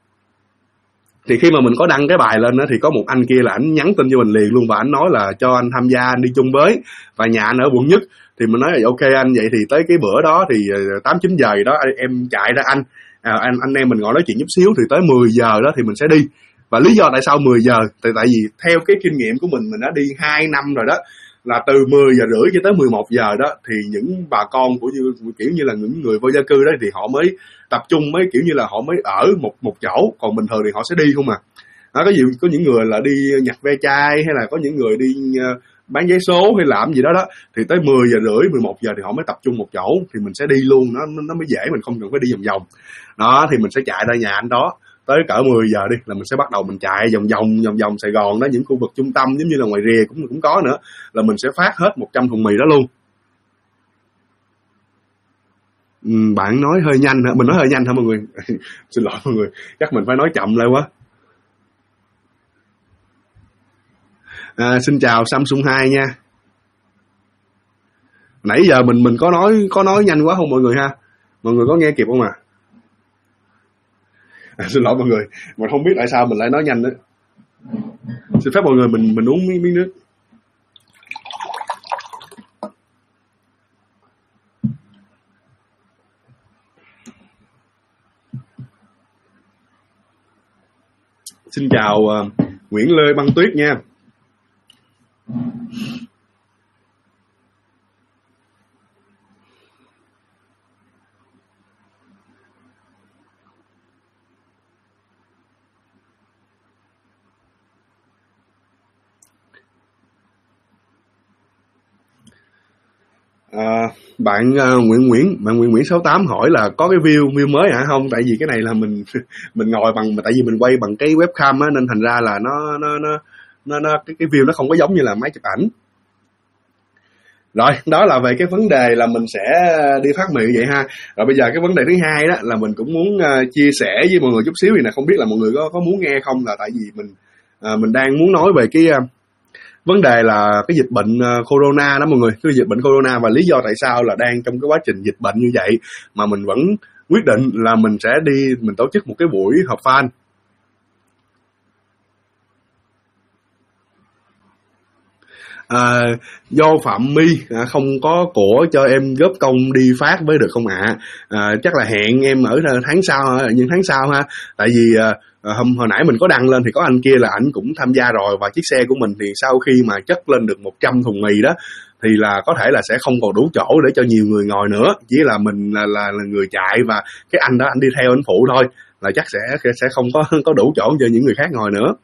mình có đăng cái bài lên đó thì có một anh kia là anh nhắn tin cho mình liền luôn, và anh nói là cho anh tham gia, anh đi chung với, và nhà anh ở quận Nhất. Thì mình nói là ok anh, vậy thì tới cái bữa đó thì 8-9 giờ gì đó em chạy ra anh em mình ngồi nói chuyện chút xíu, thì tới 10 giờ đó thì mình sẽ đi. Và lý do tại sao 10 giờ tại vì theo cái kinh nghiệm của mình đã đi 2 năm rồi đó, là từ 10 giờ rưỡi cho tới 11 giờ đó thì những bà con của kiểu như là những người vô gia cư đó thì họ mới tập trung, mới kiểu như là họ mới ở một chỗ, còn bình thường thì họ sẽ đi không có những người là đi nhặt ve chai, hay là có những người đi bán vé số hay làm gì đó đó, thì tới 10 giờ rưỡi 11 giờ thì họ mới tập trung một chỗ, thì mình sẽ đi luôn, nó mới dễ, mình không cần phải đi vòng vòng đó. Thì mình sẽ chạy ra nhà anh đó, tới cỡ 10 giờ đi là mình sẽ bắt đầu mình chạy vòng vòng Sài Gòn đó, những khu vực trung tâm giống như là ngoài rìa cũng có nữa, là mình sẽ phát hết 100 thùng mì đó luôn. Bạn nói hơi nhanh hả? Mình nói hơi nhanh hả mọi người? Xin lỗi mọi người, chắc mình phải nói chậm lại quá. Xin chào Samsung 2 nha. Nãy giờ mình có nói nhanh quá không mọi người ha? Mọi người có nghe kịp không xin lỗi mọi người, mình không biết tại sao mình lại nói nhanh đó. Xin phép mọi người mình uống miếng nước. Xin chào Nguyễn Lê Băng Tuyết nha. Bạn Nguyễn 68 hỏi là có cái view mới hả? Không, tại vì cái này là mình ngồi tại vì mình quay bằng cái webcam á, nên thành ra là nó cái view nó không có giống như là máy chụp ảnh. Rồi, đó là về cái vấn đề là mình sẽ đi phát mì vậy ha. Rồi bây giờ cái vấn đề thứ hai đó là mình cũng muốn chia sẻ với mọi người chút xíu này nè, không biết là mọi người có muốn nghe không, là tại vì mình đang muốn nói về cái vấn đề là cái dịch bệnh corona đó mọi người, cái dịch bệnh corona, và lý do tại sao là đang trong cái quá trình dịch bệnh như vậy mà mình vẫn quyết định là mình sẽ mình tổ chức một cái buổi họp fan. Do Phạm My không có của cho em góp công đi phát với được không ạ? Chắc là hẹn em ở tháng sau, nhưng tháng sau ha. Tại vì hồi nãy mình có đăng lên thì có anh kia là ảnh cũng tham gia rồi, và chiếc xe của mình thì sau khi mà chất lên được 100 thùng mì đó thì là có thể là sẽ không còn đủ chỗ để cho nhiều người ngồi nữa, chỉ là mình là người chạy, và cái anh đó anh đi theo anh phụ thôi, là chắc sẽ không có đủ chỗ cho những người khác ngồi nữa.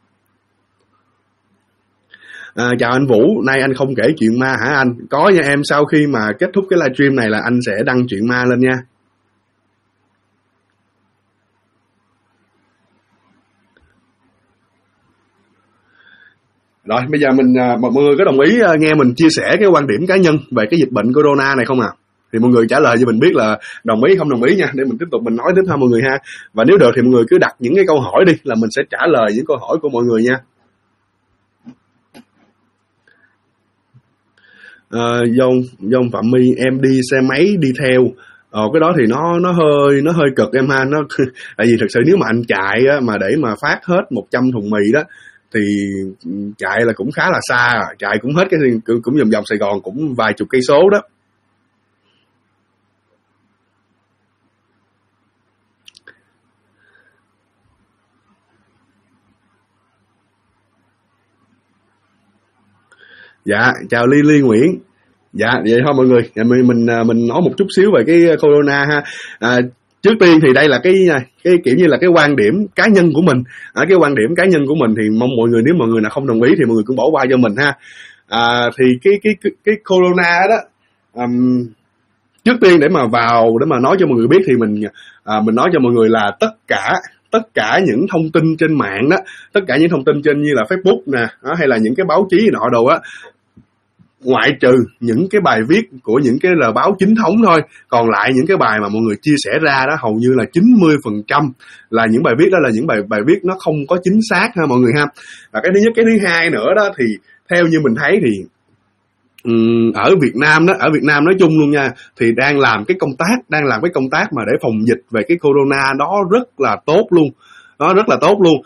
Chào anh Vũ, nay anh không kể chuyện ma hả anh? Có nha em, sau khi mà kết thúc cái livestream này là anh sẽ đăng chuyện ma lên nha. Rồi bây giờ mọi người có đồng ý nghe mình chia sẻ cái quan điểm cá nhân về cái dịch bệnh corona này không ạ? Thì mọi người trả lời cho mình biết là đồng ý không đồng ý nha, để mình tiếp tục mình nói tiếp ha mọi người ha. Và nếu được thì mọi người cứ đặt những cái câu hỏi đi, là mình sẽ trả lời những câu hỏi của mọi người nha. Dông Phạm My, em đi xe máy đi theo. Cái đó thì nó hơi cực em ha. Tại vì thực sự nếu mà anh chạy á, mà để mà phát hết 100 thùng mì đó thì chạy là cũng khá là xa, chạy cũng hết cũng vòng Sài Gòn cũng vài chục cây số đó. Dạ, chào Ly Nguyễn. Dạ, vậy thôi mọi người, mình nói một chút xíu về cái corona ha. Trước tiên thì đây là cái kiểu như là cái quan điểm cá nhân của mình. Cái quan điểm cá nhân của mình thì mong mọi người, nếu mọi người nào không đồng ý thì mọi người cũng bỏ qua cho mình ha. Thì cái corona đó, trước tiên để mà nói cho mọi người biết thì mình nói cho mọi người là tất cả những thông tin trên mạng đó, tất cả những thông tin trên như là Facebook nè, hay là những cái báo chí nọ đồ á, ngoại trừ những cái bài viết của những cái là báo chính thống thôi, còn lại những cái bài mà mọi người chia sẻ ra đó hầu như là 90% là những bài viết đó là những bài viết nó không có chính xác ha mọi người ha. Và cái thứ nhất, cái thứ hai nữa đó thì theo như mình thấy thì ở Việt Nam nói chung luôn nha, thì đang làm cái công tác mà để phòng dịch về cái corona đó rất là tốt luôn. Nó rất là tốt luôn.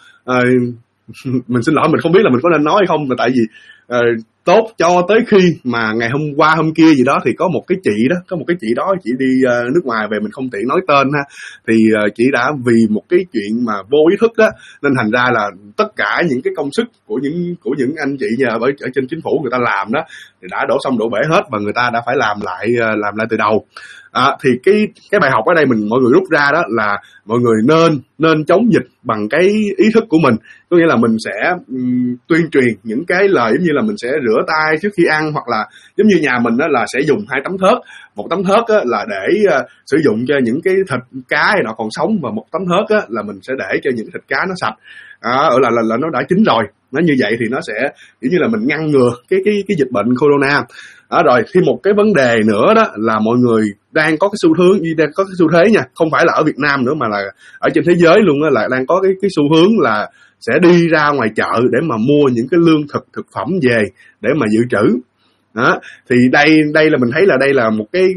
Mình xin lỗi, mình không biết là mình có nên nói hay không, mà tại vì tốt cho tới khi mà ngày hôm qua hôm kia gì đó thì có một cái chị đó chị đi nước ngoài về, mình không tiện nói tên ha, thì chị đã vì một cái chuyện mà vô ý thức đó nên thành ra là tất cả những cái công sức của những anh chị nhờ ở trên chính phủ người ta làm đó thì đã đổ xong đổ bể hết, và người ta đã phải làm lại từ đầu. Thì cái bài học ở đây mọi người rút ra đó là mọi người nên chống dịch bằng cái ý thức của mình, có nghĩa là mình sẽ tuyên truyền những cái lời giống như là mình sẽ rửa tay trước khi ăn, hoặc là giống như nhà mình đó là sẽ dùng 2 tấm thớt, một tấm thớt á, là để sử dụng cho những cái thịt cá nó còn sống, và một tấm thớt á, là mình sẽ để cho những thịt cá nó sạch, là nó đã chín rồi. Nó như vậy thì nó sẽ kiểu như là mình ngăn ngừa cái dịch bệnh corona. Rồi thêm một cái vấn đề nữa đó là mọi người đang có cái xu thế nha, không phải là ở Việt Nam nữa mà là ở trên thế giới luôn đó, là đang có cái xu hướng là sẽ đi ra ngoài chợ để mà mua những cái lương thực phẩm về để mà dự trữ. Thì đây là mình thấy là đây là một cái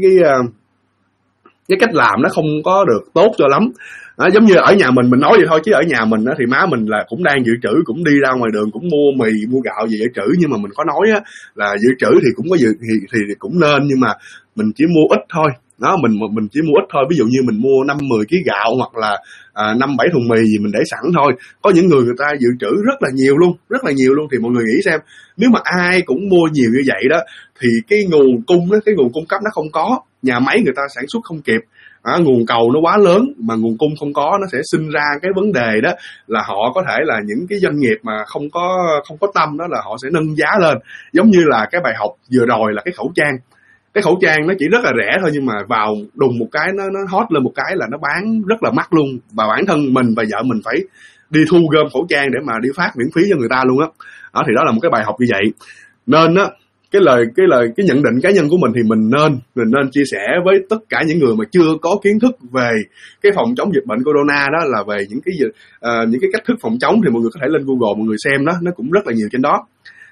cách làm nó không có được tốt cho lắm. Giống như ở nhà mình nói vậy thôi, chứ ở nhà mình thì má mình là cũng đang dự trữ, cũng đi ra ngoài đường cũng mua mì mua gạo gì dự trữ, nhưng mà mình có nói là dự trữ thì cũng có thì cũng nên, nhưng mà mình chỉ mua ít thôi. Đó, mình chỉ mua ít thôi, ví dụ như mình mua 5-10 kg gạo hoặc là 5-7 thùng mì gì mình để sẵn thôi. Có những người ta dự trữ rất là nhiều luôn, thì mọi người nghĩ xem, nếu mà ai cũng mua nhiều như vậy đó thì cái nguồn cung cấp nó không có, nhà máy người ta sản xuất không kịp. Nguồn cầu nó quá lớn mà nguồn cung không có, nó sẽ sinh ra cái vấn đề đó là họ có thể là những cái doanh nghiệp mà không có tâm đó là họ sẽ nâng giá lên. Giống như là cái bài học vừa rồi là cái khẩu trang nó chỉ rất là rẻ thôi, nhưng mà vào đùng một cái nó hot lên một cái là nó bán rất là mắc luôn, và bản thân mình và vợ mình phải đi thu gom khẩu trang để mà đi phát miễn phí cho người ta luôn á. Thì đó là một cái bài học như vậy. Nên á, cái nhận định cá nhân của mình thì mình nên chia sẻ với tất cả những người mà chưa có kiến thức về cái phòng chống dịch bệnh corona, đó là về những cái cách thức phòng chống, thì mọi người có thể lên Google mọi người xem đó, nó cũng rất là nhiều trên đó.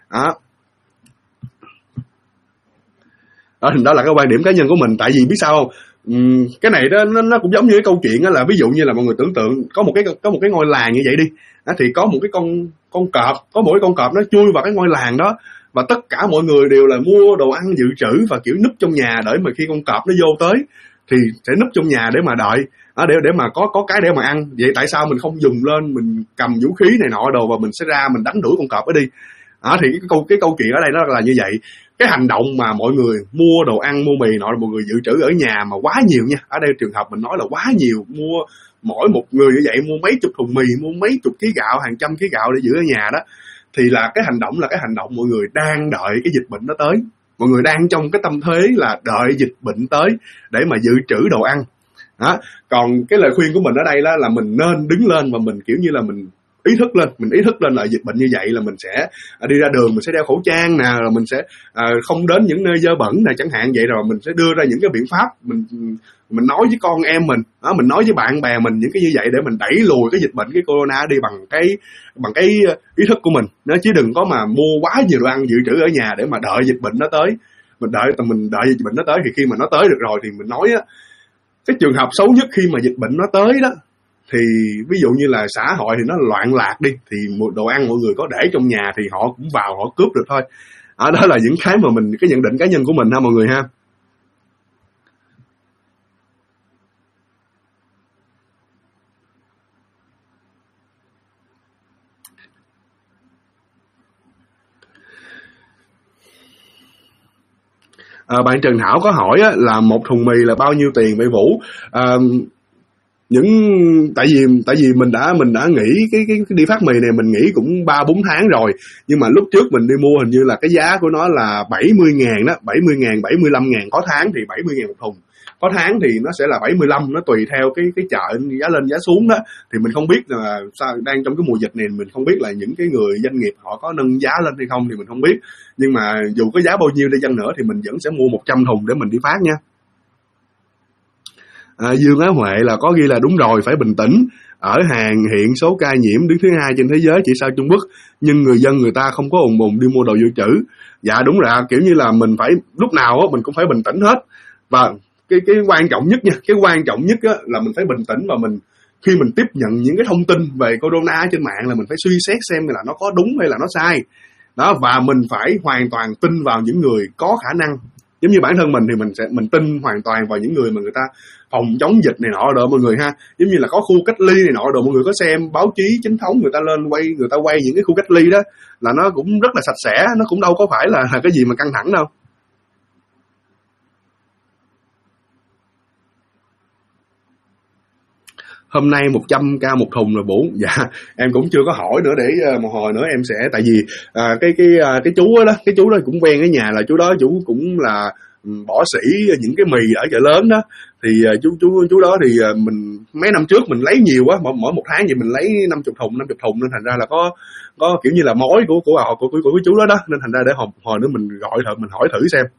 Đó là cái quan điểm cá nhân của mình. Tại vì biết sao không, cái này đó nó cũng giống như cái câu chuyện đó, là ví dụ như là mọi người tưởng tượng có một cái ngôi làng như vậy đi, thì có một cái con cọp, có mỗi con cọp nó chui vào cái ngôi làng đó, và tất cả mọi người đều là mua đồ ăn dự trữ và kiểu núp trong nhà, đợi mà khi con cọp nó vô tới thì sẽ núp trong nhà để mà đợi, để mà có cái để mà ăn. Vậy tại sao mình không dùng lên, mình cầm vũ khí này nọ đồ và mình sẽ ra mình đánh đuổi con cọp đó đi? Thì cái câu chuyện ở đây nó là như vậy. Cái hành động mà mọi người mua đồ ăn mua mì nọ, mọi người dự trữ ở nhà mà quá nhiều nha, ở đây trường hợp mình nói là quá nhiều, mua mỗi một người như vậy mua mấy chục thùng mì, mua mấy chục ký gạo, hàng trăm ký gạo để giữ ở nhà đó, thì là cái hành động mọi người đang đợi cái dịch bệnh nó tới. Mọi người đang trong cái tâm thế là đợi dịch bệnh tới để mà dự trữ đồ ăn. Còn cái lời khuyên của mình ở đây là mình nên đứng lên và mình kiểu như là mình ý thức lên là dịch bệnh như vậy là mình sẽ đi ra đường mình sẽ đeo khẩu trang nè, rồi mình sẽ không đến những nơi dơ bẩn này chẳng hạn vậy, rồi mình sẽ đưa ra những cái biện pháp, mình nói với con em mình đó, mình nói với bạn bè mình những cái như vậy để mình đẩy lùi cái dịch bệnh, cái corona đi bằng cái ý thức của mình, nó chứ đừng có mà mua quá nhiều đồ ăn dự trữ ở nhà để mà đợi dịch bệnh nó tới. Mình đợi dịch bệnh nó tới thì khi mà nó tới được rồi thì mình nói á, cái trường hợp xấu nhất khi mà dịch bệnh nó tới đó thì ví dụ như là xã hội thì nó loạn lạc đi, thì một đồ ăn mọi người có để trong nhà thì họ cũng vào họ cướp được thôi. Đó là những cái mà cái nhận định cá nhân của mình ha mọi người ha. Bạn Trần Thảo có hỏi á, là một thùng mì là bao nhiêu tiền vậy Vũ? Tại vì mình đã nghĩ cái đi phát mì này mình nghĩ cũng 3-4 tháng rồi, nhưng mà lúc trước mình đi mua hình như là cái giá của nó là 70.000 đó, 70.000 75.000 có tháng thì 70.000 một thùng, có tháng thì nó sẽ là 75, nó tùy theo cái chợ giá lên giá xuống đó. Thì mình không biết là sao đang trong cái mùa dịch này, mình không biết là những cái người doanh nghiệp họ có nâng giá lên hay không thì mình không biết, nhưng mà dù có giá bao nhiêu đi chăng nữa thì mình vẫn sẽ mua 100 thùng để mình đi phát nha. Dương Á Huệ là có ghi là đúng rồi, phải bình tĩnh. Ở Hàn hiện số ca nhiễm đứng thứ 2 trên thế giới chỉ sau Trung Quốc, nhưng người dân người ta không có ùn ùn đi mua đồ dự trữ. Dạ đúng rồi, kiểu như là mình phải lúc nào mình cũng phải bình tĩnh hết. Và cái quan trọng nhất nha, cái quan trọng nhất là mình phải bình tĩnh, và mình khi mình tiếp nhận những cái thông tin về corona trên mạng là mình phải suy xét xem là nó có đúng hay là nó sai. Đó, và mình phải hoàn toàn tin vào những người có khả năng. Giống như bản thân mình thì mình tin hoàn toàn vào những người mà người ta phòng chống dịch này nọ rồi mọi người ha. Giống như là có khu cách ly này nọ rồi, mọi người có xem báo chí chính thống người ta lên người ta quay những cái khu cách ly đó là nó cũng rất là sạch sẽ, nó cũng đâu có phải là cái gì mà căng thẳng đâu. Hôm nay 100k một thùng rồi Vũ. Dạ em cũng chưa có hỏi nữa, để một hồi nữa em sẽ, tại vì cái chú đó cũng quen ở nhà, là chú đó chú cũng là bỏ sỉ những cái mì ở chợ lớn đó. Thì chú đó thì mình mấy năm trước mình lấy nhiều quá, mỗi một tháng vậy mình lấy 50 thùng nên thành ra là có kiểu như là mối của cái chú đó, nên thành ra để hồi nữa mình gọi thử, mình hỏi thử xem.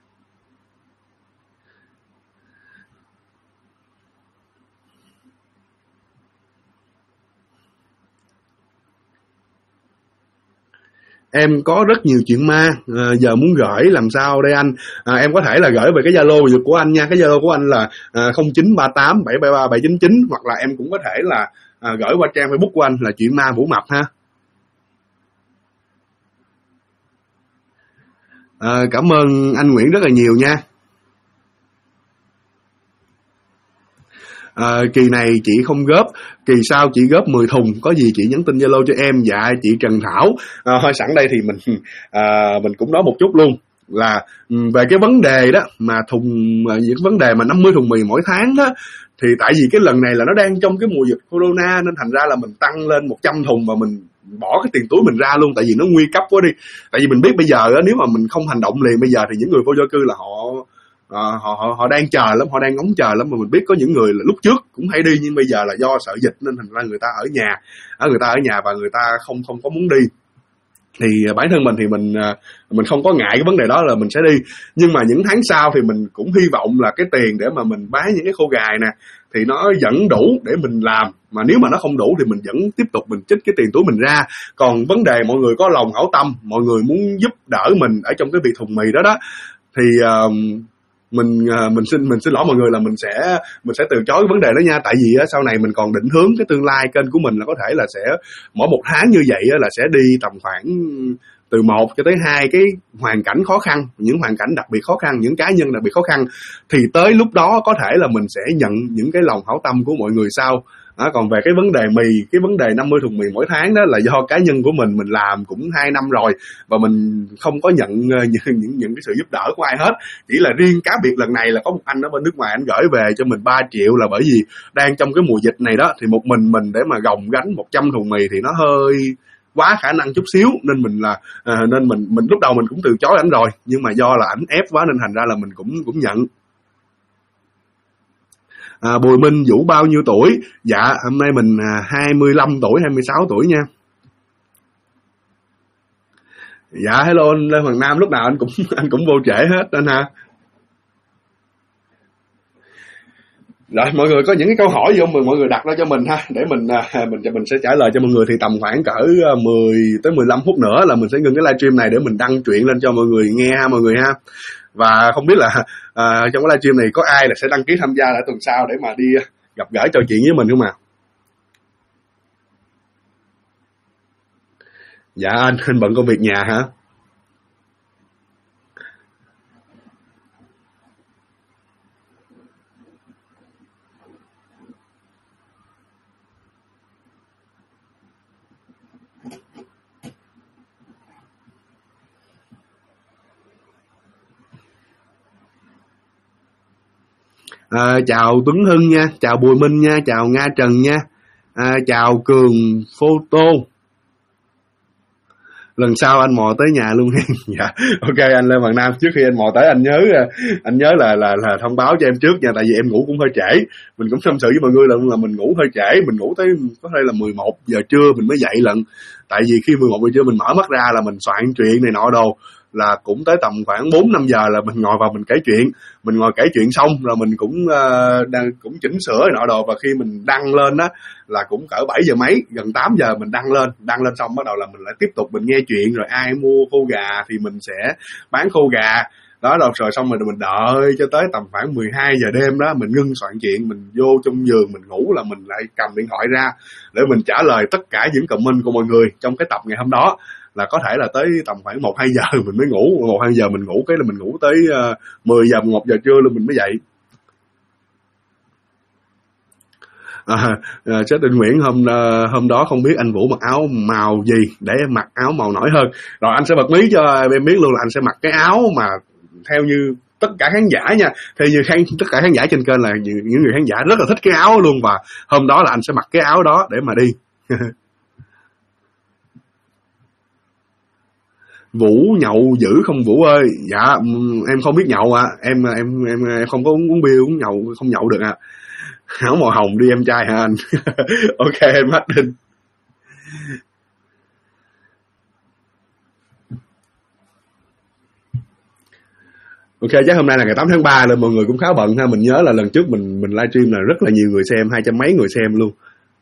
Em có rất nhiều chuyện ma, giờ muốn gửi làm sao đây anh? Em có thể là gửi về cái Zalo của anh nha. Cái Zalo của anh là 0938 733 799, hoặc là em cũng có thể là gửi qua trang Facebook của anh là chuyện ma Vũ Mập ha. Cảm ơn anh Nguyễn rất là nhiều nha. Kỳ này chị không góp, kỳ sau chị góp 10 thùng, có gì chị nhắn tin Zalo cho em. Dạ chị Trần Thảo. Thôi sẵn đây thì mình cũng nói một chút luôn là về cái vấn đề đó mà những vấn đề mà 50 thùng mì mỗi tháng đó, thì tại vì cái lần này là nó đang trong cái mùa dịch corona nên thành ra là mình tăng lên 100 thùng và mình bỏ cái tiền túi mình ra luôn, tại vì nó nguy cấp quá đi. Tại vì mình biết bây giờ nếu mà mình không hành động liền bây giờ thì những người vô gia cư là họ đang chờ lắm, họ đang ngóng chờ lắm. Mà mình biết có những người là lúc trước cũng hay đi, nhưng bây giờ là do sợ dịch nên thành ra người ta ở nhà và người ta không có muốn đi. Thì bản thân mình thì mình không có ngại cái vấn đề đó là mình sẽ đi, nhưng mà những tháng sau thì mình cũng hy vọng là cái tiền để mà mình bán những cái khô gài nè thì nó vẫn đủ để mình làm, mà nếu mà nó không đủ thì mình vẫn tiếp tục mình trích cái tiền túi mình ra. Còn vấn đề mọi người có lòng hảo tâm, mọi người muốn giúp đỡ mình ở trong cái việc thùng mì đó thì mình xin lỗi mọi người là mình sẽ từ chối cái vấn đề đó nha. Tại vì sau này mình còn định hướng cái tương lai kênh của mình là có thể là sẽ mỗi một tháng như vậy là sẽ đi tầm khoảng từ 1 cho tới 2 cái hoàn cảnh khó khăn, những hoàn cảnh đặc biệt khó khăn, những cá nhân đặc biệt khó khăn, thì tới lúc đó có thể là mình sẽ nhận những cái lòng hảo tâm của mọi người sau. Còn về cái vấn đề mì, cái vấn đề 50 thùng mì mỗi tháng đó là do cá nhân của mình làm cũng 2 năm rồi và mình không có nhận những cái sự giúp đỡ của ai hết. Chỉ là riêng cá biệt lần này là có một anh ở bên nước ngoài anh gửi về cho mình 3 triệu là bởi vì đang trong cái mùa dịch này đó, thì một mình để mà gồng gánh 100 thùng mì thì nó hơi quá khả năng chút xíu, nên mình lúc đầu mình cũng từ chối ảnh rồi, nhưng mà do là ảnh ép quá nên thành ra là mình cũng nhận. Bùi Minh Vũ bao nhiêu tuổi? Dạ hôm nay mình 25 tuổi 26 tuổi nha. Dạ hello anh Lê Hoàng Nam, lúc nào anh cũng vô trễ hết anh ha. Rồi mọi người có những cái câu hỏi gì không mà mọi người đặt ra cho mình ha, để mình sẽ trả lời cho mọi người. Thì tầm khoảng cỡ 10 tới 15 phút nữa là mình sẽ ngưng cái livestream này để mình đăng truyện lên cho mọi người nghe ha mọi người ha. Và không biết là trong cái livestream này có ai là sẽ đăng ký tham gia lại tuần sau để mà đi gặp gỡ trò chuyện với mình không ạ? Dạ anh bận công việc nhà hả? Chào Tuấn Hưng nha, chào Bùi Minh nha, chào Nga Trần nha, chào Cường Photo. Lần sau anh mò tới nhà luôn hen. Dạ ok anh Lê Hoàng Nam, trước khi anh mò tới anh nhớ là thông báo cho em trước nha, tại vì em ngủ cũng hơi trễ. Mình cũng tâm sự với mọi người là mình ngủ hơi trễ, mình ngủ tới có thể là 11 giờ trưa mình mới dậy lận. Tại vì khi 11 giờ trưa mình mở mắt ra là mình soạn chuyện này nọ đồ, là cũng tới tầm khoảng 4-5 giờ là mình ngồi vào mình kể chuyện. Mình ngồi kể chuyện xong rồi mình cũng cũng chỉnh sửa nọ đồ, và khi mình đăng lên á là cũng cỡ 7 giờ mấy, gần 8 giờ mình đăng lên xong bắt đầu là mình lại tiếp tục mình nghe chuyện, rồi ai mua khô gà thì mình sẽ bán khô gà đó. Rồi xong rồi mình đợi cho tới tầm khoảng 12 giờ đêm đó mình ngưng soạn chuyện, mình vô trong giường mình ngủ là mình lại cầm điện thoại ra để mình trả lời tất cả những comment của mọi người trong cái tập ngày hôm đó. Là có thể là tới tầm khoảng 1-2 giờ mình mới ngủ, 1-2 giờ mình ngủ, cái là mình ngủ tới 10 giờ 11 giờ trưa luôn mình mới dậy. Chết Đinh Nguyễn, hôm đó không biết anh Vũ mặc áo màu gì để em mặc áo màu nổi hơn. Rồi anh sẽ bật mí cho em biết luôn là anh sẽ mặc cái áo mà theo như tất cả khán giả nha, theo như tất cả khán giả trên kênh là những người khán giả rất là thích cái áo luôn, và hôm đó là anh sẽ mặc cái áo đó để mà đi. Vũ nhậu dữ không Vũ ơi? Dạ em không biết nhậu ạ. Em không có uống bia, uống nhậu không nhậu được ạ. Áo màu hồng đi em trai hả anh? Ok em hát Đinh. Ok, chắc hôm nay là ngày 8 tháng 3 nên mọi người cũng khá bận ha. Mình nhớ là lần trước mình livestream là rất là nhiều người xem, 200 mấy người xem luôn.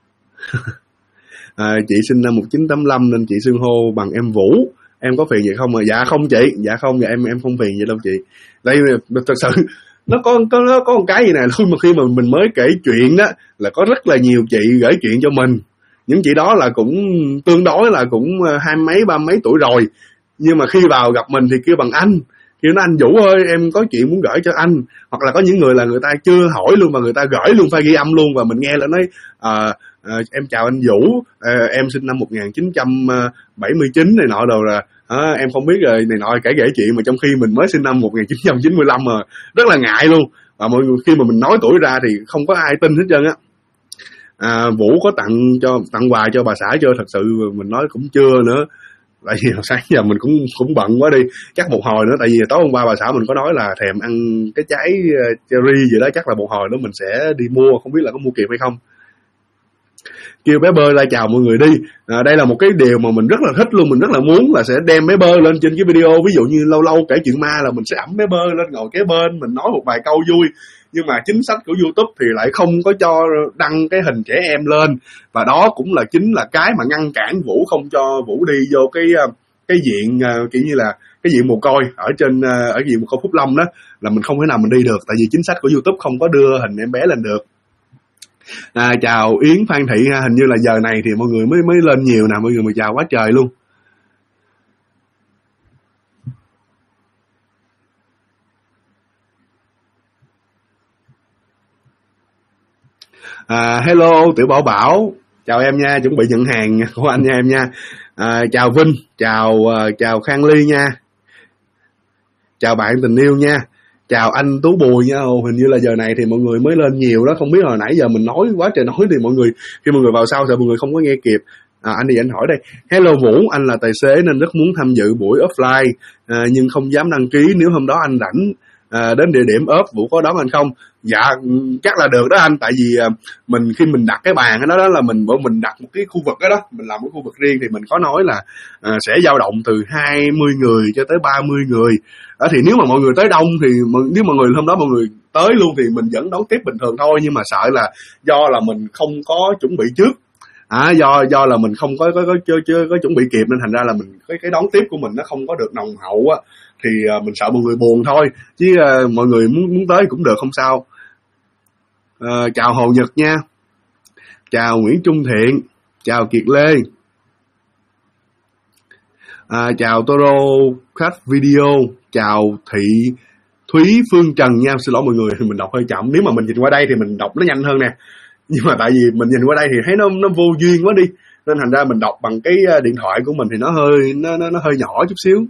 Chị sinh năm 1985 nên chị xưng hô bằng em Vũ. Em có phiền vậy không? Dạ không chị, dạ không, dạ em không phiền vậy đâu chị. Đây thật sự nó có một cái gì này, khi mà mình mới kể chuyện đó là có rất là nhiều chị gửi chuyện cho mình. Những chị đó là cũng tương đối là cũng 20 mấy 30 mấy tuổi rồi, nhưng mà khi vào gặp mình thì kêu bằng anh, kêu nó anh Vũ ơi em có chuyện muốn gửi cho anh. Hoặc là có những người là người ta chưa hỏi luôn mà người ta gửi luôn file ghi âm luôn, và mình nghe là nói em chào anh Vũ, em sinh năm 1979 này nọ đồ, là em không biết rồi này nọ, kể chuyện mà trong khi mình mới sinh năm 1995 mà rất là ngại luôn. Và mọi người khi mà mình nói tuổi ra thì không có ai tin hết trơn á. Vũ có tặng quà cho bà xã chưa? Thật sự mình nói cũng chưa nữa, tại vì sáng giờ mình cũng bận quá đi, chắc một hồi nữa. Tại vì tối hôm qua bà xã mình có nói là thèm ăn cái trái cherry gì đó, chắc là một hồi nữa mình sẽ đi mua, không biết là có mua kịp hay không. Kêu bé Bơ ra chào mọi người đi. Đây là một cái điều mà mình rất là thích luôn, mình rất là muốn là sẽ đem bé Bơ lên trên cái video. Ví dụ như lâu lâu kể chuyện ma là mình sẽ ẵm bé Bơ lên ngồi kế bên, mình nói một vài câu vui. Nhưng mà chính sách của YouTube thì lại không có cho đăng cái hình trẻ em lên, và đó cũng là chính là cái mà ngăn cản Vũ, không cho Vũ đi vô cái diện kiểu như là cái diện mồ côi ở diện mồ côi Phúc Long đó, là mình không thể nào mình đi được, tại vì chính sách của YouTube không có đưa hình em bé lên được. Chào Yến Phan Thị, hình như là giờ này thì mọi người mới lên nhiều nè, mọi người chào quá trời luôn. Hello Tiểu Bảo, chào em nha, chuẩn bị nhận hàng của anh nha em nha. Chào Vinh, chào Khang Ly nha, chào bạn tình yêu nha, chào anh Tú Bùi nha. Hình như là giờ này thì mọi người mới lên nhiều đó, không biết hồi nãy giờ mình nói quá trời nói thì khi mọi người vào sau thì mọi người không có nghe kịp. Anh đi anh hỏi đây. Hello Vũ, anh là tài xế nên rất muốn tham dự buổi offline, nhưng không dám đăng ký. Nếu hôm đó anh rảnh đến địa điểm ốp, Vũ có đón anh không? Dạ chắc là được đó anh, tại vì mình khi mình đặt cái bàn đó, đó là mình đặt một cái khu vực đó, mình làm một khu vực riêng thì mình có nói là sẽ dao động từ 20 người cho tới 30 người. Thì nếu mà mọi người tới đông thì nếu mà hôm đó mọi người tới luôn thì mình vẫn đón tiếp bình thường thôi, nhưng mà sợ là do là mình không có chuẩn bị trước, do là mình không có chuẩn bị kịp nên thành ra là mình cái đón tiếp của mình nó không có được nồng hậu á, thì mình sợ mọi người buồn thôi, chứ mọi người muốn tới cũng được, không sao. Chào Hồ Nhật nha, chào Nguyễn Trung Thiện, chào Kiệt Lê, chào Toro khách video, chào Thị Thúy Phương Trần nha. Xin lỗi mọi người, mình đọc hơi chậm, nếu mà mình nhìn qua đây thì mình đọc nó nhanh hơn nè, nhưng mà tại vì mình nhìn qua đây thì thấy nó vô duyên quá đi, nên thành ra mình đọc bằng cái điện thoại của mình thì nó hơi nhỏ chút xíu.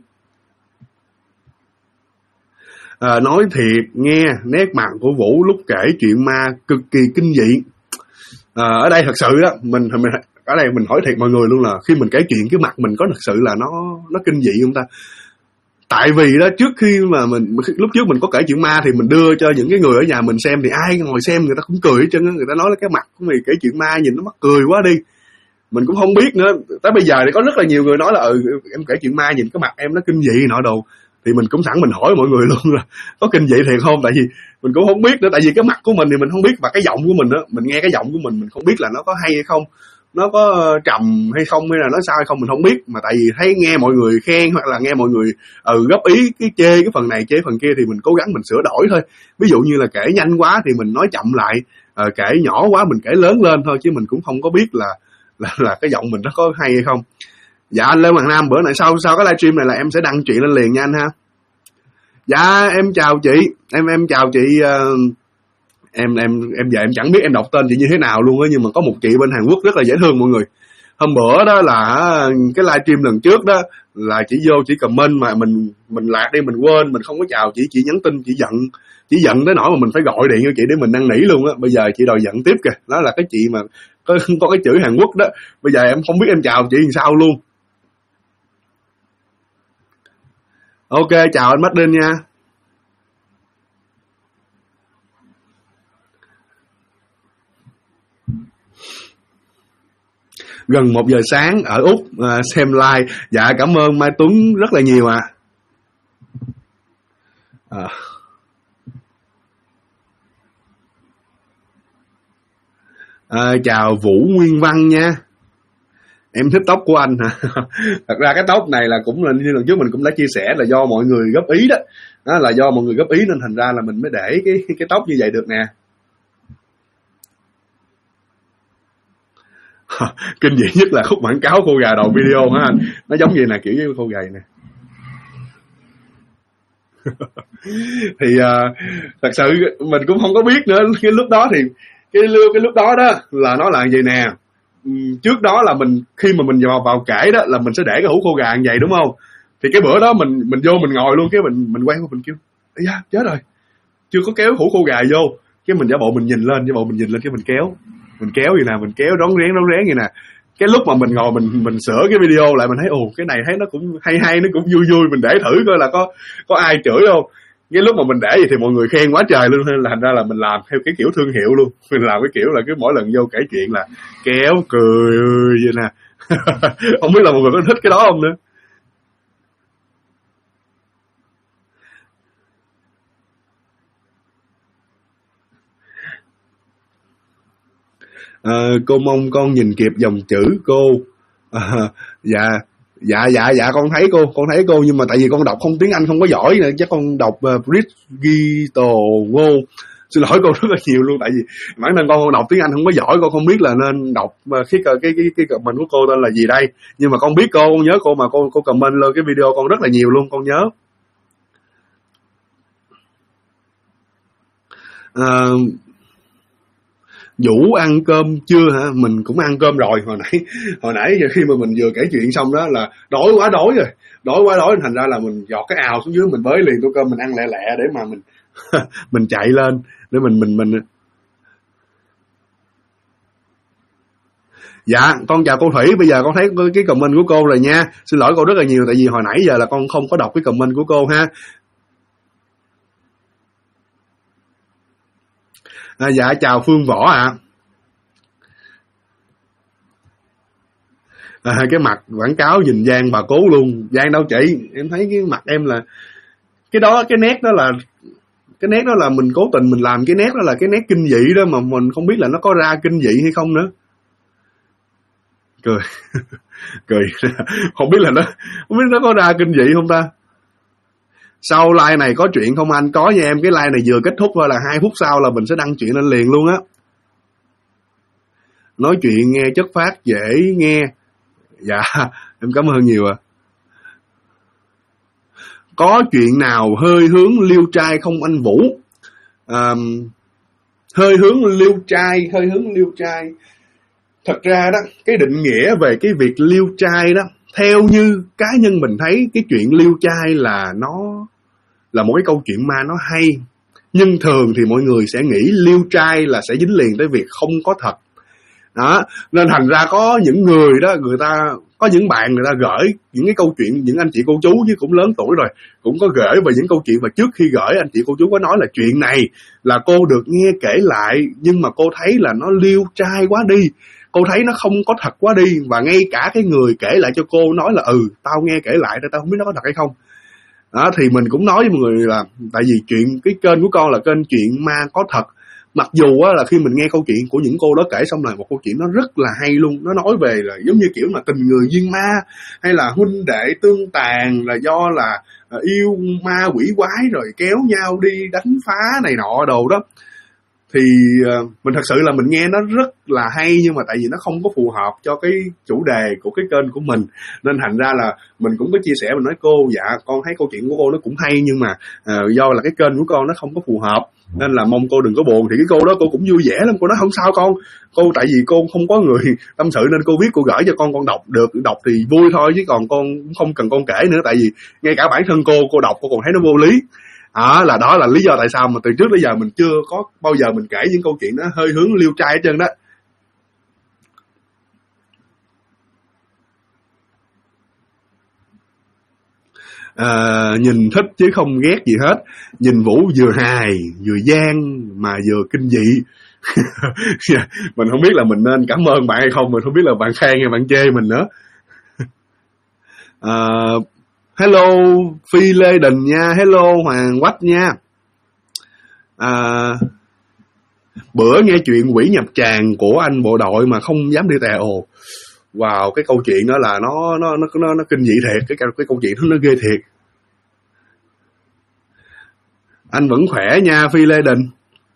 Nói thiệt nghe, nét mặt của Vũ lúc kể chuyện ma cực kỳ kinh dị. Ở đây thật sự đó, ở đây mình hỏi thiệt mọi người luôn là khi mình kể chuyện cái mặt mình có thật sự là nó kinh dị không ta? Tại vì đó, trước khi mà lúc trước mình có kể chuyện ma thì mình đưa cho những cái người ở nhà mình xem, thì ai ngồi xem người ta cũng cười hết trơn, người ta nói là cái mặt của mày kể chuyện ma nhìn nó mắc cười quá đi. Mình cũng không biết nữa, tới bây giờ thì có rất là nhiều người nói là em kể chuyện ma nhìn cái mặt em nó kinh dị nọ đồ, thì mình cũng sẵn mình hỏi mọi người luôn là có kinh dị thiệt không, tại vì mình cũng không biết nữa, tại vì cái mặt của mình thì mình không biết, và cái giọng của mình đó, mình nghe cái giọng của mình không biết là nó có hay hay không, nó có trầm hay không, hay là nó sao hay không mình không biết, mà tại vì thấy nghe mọi người khen hoặc là nghe mọi người góp ý cái chê cái phần này chê phần kia thì mình cố gắng mình sửa đổi thôi. Ví dụ như là kể nhanh quá thì mình nói chậm lại, kể nhỏ quá mình kể lớn lên thôi, chứ mình cũng không có biết là cái giọng mình nó có hay hay không. Dạ anh Lê Hoàng Nam, bữa nay sau cái livestream này là em sẽ đăng chuyện lên liền nha anh ha. Dạ em chào chị, em chào chị. Em giờ em chẳng biết em đọc tên chị như thế nào luôn á, nhưng mà có một chị bên Hàn Quốc rất là dễ thương mọi người. Hôm bữa đó là cái livestream lần trước đó là chị vô chị comment mà mình lạc đi, mình quên, mình không có chào chị nhắn tin, chị giận tới nỗi mà mình phải gọi điện cho chị để mình năn nỉ luôn á. Bây giờ chị đòi giận tiếp kìa, đó là cái chị mà có cái chữ Hàn Quốc đó. Bây giờ em không biết em chào chị làm sao luôn. Ok, chào anh Martin nha. Gần 1 giờ sáng ở Úc xem live. Dạ cảm ơn Mai Tuấn rất là nhiều ạ. Chào Vũ Nguyên Văn nha. Em thích tóc của anh hả? Thật ra cái tóc này là cũng là như lần trước mình cũng đã chia sẻ là do mọi người góp ý đó. Đó là do mọi người góp ý nên thành ra là mình mới để cái tóc như vậy được nè. Kinh dị nhất là khúc quảng cáo khô gà đầu video hả anh? Nó giống như nè, kiểu như khô gầy nè. Thì thật sự mình cũng không có biết nữa. Cái lúc đó thì cái lúc đó đó là nó là gì nè. Trước đó là khi mà mình vào kể đó là mình sẽ để cái hũ khô gà như vậy đúng không? Thì cái bữa đó mình vô mình ngồi luôn, cái mình quay qua mình kêu ây da chết rồi, chưa có kéo hũ khô gà vô, cái mình giả bộ mình nhìn lên cái mình kéo vậy nè, mình kéo rón rén vậy nè. Cái lúc mà mình ngồi mình sửa cái video lại mình thấy cái này thấy nó cũng hay, nó cũng vui, mình để thử coi là có ai chửi không. Cái lúc mà mình để vậy thì mọi người khen quá trời luôn, nên là thành ra là mình làm theo cái kiểu thương hiệu luôn. Mình làm cái kiểu là cứ mỗi lần vô kể chuyện là kéo cười vậy nè. Không biết là mọi người có thích cái đó không nữa. Cô mong con nhìn kịp dòng chữ cô. Dạ con thấy cô, nhưng mà tại vì con đọc không tiếng Anh không có giỏi nữa, chắc con đọc Brigitte Ngô. Xin lỗi cô rất là nhiều luôn, tại vì bản thân con đọc tiếng Anh không có giỏi, con không biết là nên đọc cái comment của cô tên là gì đây. Nhưng mà con biết cô, con nhớ cô mà cô comment lên cái video con rất là nhiều luôn, con nhớ. Vũ ăn cơm chưa hả? Mình cũng ăn cơm rồi. Hồi nãy khi mà mình vừa kể chuyện xong đó là đói quá đói thành ra là mình giọt cái ào xuống dưới, mình bới liền tô cơm mình ăn lẹ để mà mình mình chạy lên để mình. Dạ con chào cô Thủy, bây giờ con thấy cái comment của cô rồi nha. Xin lỗi cô rất là nhiều, tại vì hồi nãy giờ là con không có đọc cái comment của cô ha. Dạ chào Phương Võ ạ. Cái mặt quảng cáo nhìn Giang bà cố luôn. Giang đâu chị, em thấy cái mặt em là cái đó, cái nét đó là mình cố tình mình làm cái nét đó là cái nét kinh dị đó, mà mình không biết là nó có ra kinh dị hay không nữa. Cười cười không biết nó có ra kinh dị không ta. Sau like này có chuyện không anh? Có nha em, cái like này vừa kết thúc thôi là 2 phút sau là mình sẽ đăng chuyện lên liền luôn á. Nói chuyện nghe chất phát dễ nghe. Dạ em cảm ơn nhiều ạ. Có chuyện nào hơi hướng liêu trai không anh Vũ? Hơi hướng liêu trai. Thật ra đó, cái định nghĩa về cái việc liêu trai đó, theo như cá nhân mình thấy, cái chuyện liêu trai là nó là một cái câu chuyện ma nó hay. Nhưng thường thì mọi người sẽ nghĩ liêu trai là sẽ dính liền tới việc không có thật. Đó, nên thành ra có những người đó, có những bạn người ta gửi những cái câu chuyện, những anh chị cô chú chứ cũng lớn tuổi rồi, cũng có gửi về những câu chuyện mà trước khi gửi anh chị cô chú có nói là chuyện này là cô được nghe kể lại, nhưng mà cô thấy là nó liêu trai quá đi, cô thấy nó không có thật quá đi, và ngay cả cái người kể lại cho cô nói là tao nghe kể lại tao không biết nó có thật hay không. Đó, thì mình cũng nói với mọi người là tại vì cái kênh của con là kênh chuyện ma có thật. Mặc dù là khi mình nghe câu chuyện của những cô đó kể xong là một câu chuyện nó rất là hay luôn. Nó nói về là giống như kiểu là tình người duyên ma, hay là huynh đệ tương tàn là do là yêu ma quỷ quái rồi kéo nhau đi đánh phá này nọ đồ đó. Thì mình thật sự là mình nghe nó rất là hay, nhưng mà tại vì nó không có phù hợp cho cái chủ đề của cái kênh của mình, nên thành ra là mình cũng có chia sẻ, mình nói cô dạ con thấy câu chuyện của cô nó cũng hay, nhưng mà do là cái kênh của con nó không có phù hợp nên là mong cô đừng có buồn. Thì cái cô đó cô cũng vui vẻ lắm, cô nói không sao cô tại vì cô không có người tâm sự nên cô viết cô gửi cho con đọc được, đọc thì vui thôi chứ còn con cũng không cần con kể nữa, tại vì ngay cả bản thân cô đọc cô còn thấy nó vô lý. Đó là lý do tại sao mà từ trước đến giờ mình chưa có bao giờ mình kể những câu chuyện nó hơi hướng liêu trai hết trơn đó. Nhìn thích chứ không ghét gì hết. Nhìn Vũ vừa hài vừa gian mà vừa kinh dị. Mình không biết là mình nên cảm ơn bạn hay không, mình không biết là bạn khen hay bạn chê mình nữa. Hello Phi Lê Đình nha, hello Hoàng Quách nha. Bữa nghe chuyện quỷ nhập tràng của anh bộ đội mà không dám đi tè ồ. Wow, cái câu chuyện đó là nó kinh dị thiệt, cái câu chuyện nó ghê thiệt. Anh vẫn khỏe nha Phi Lê Đình.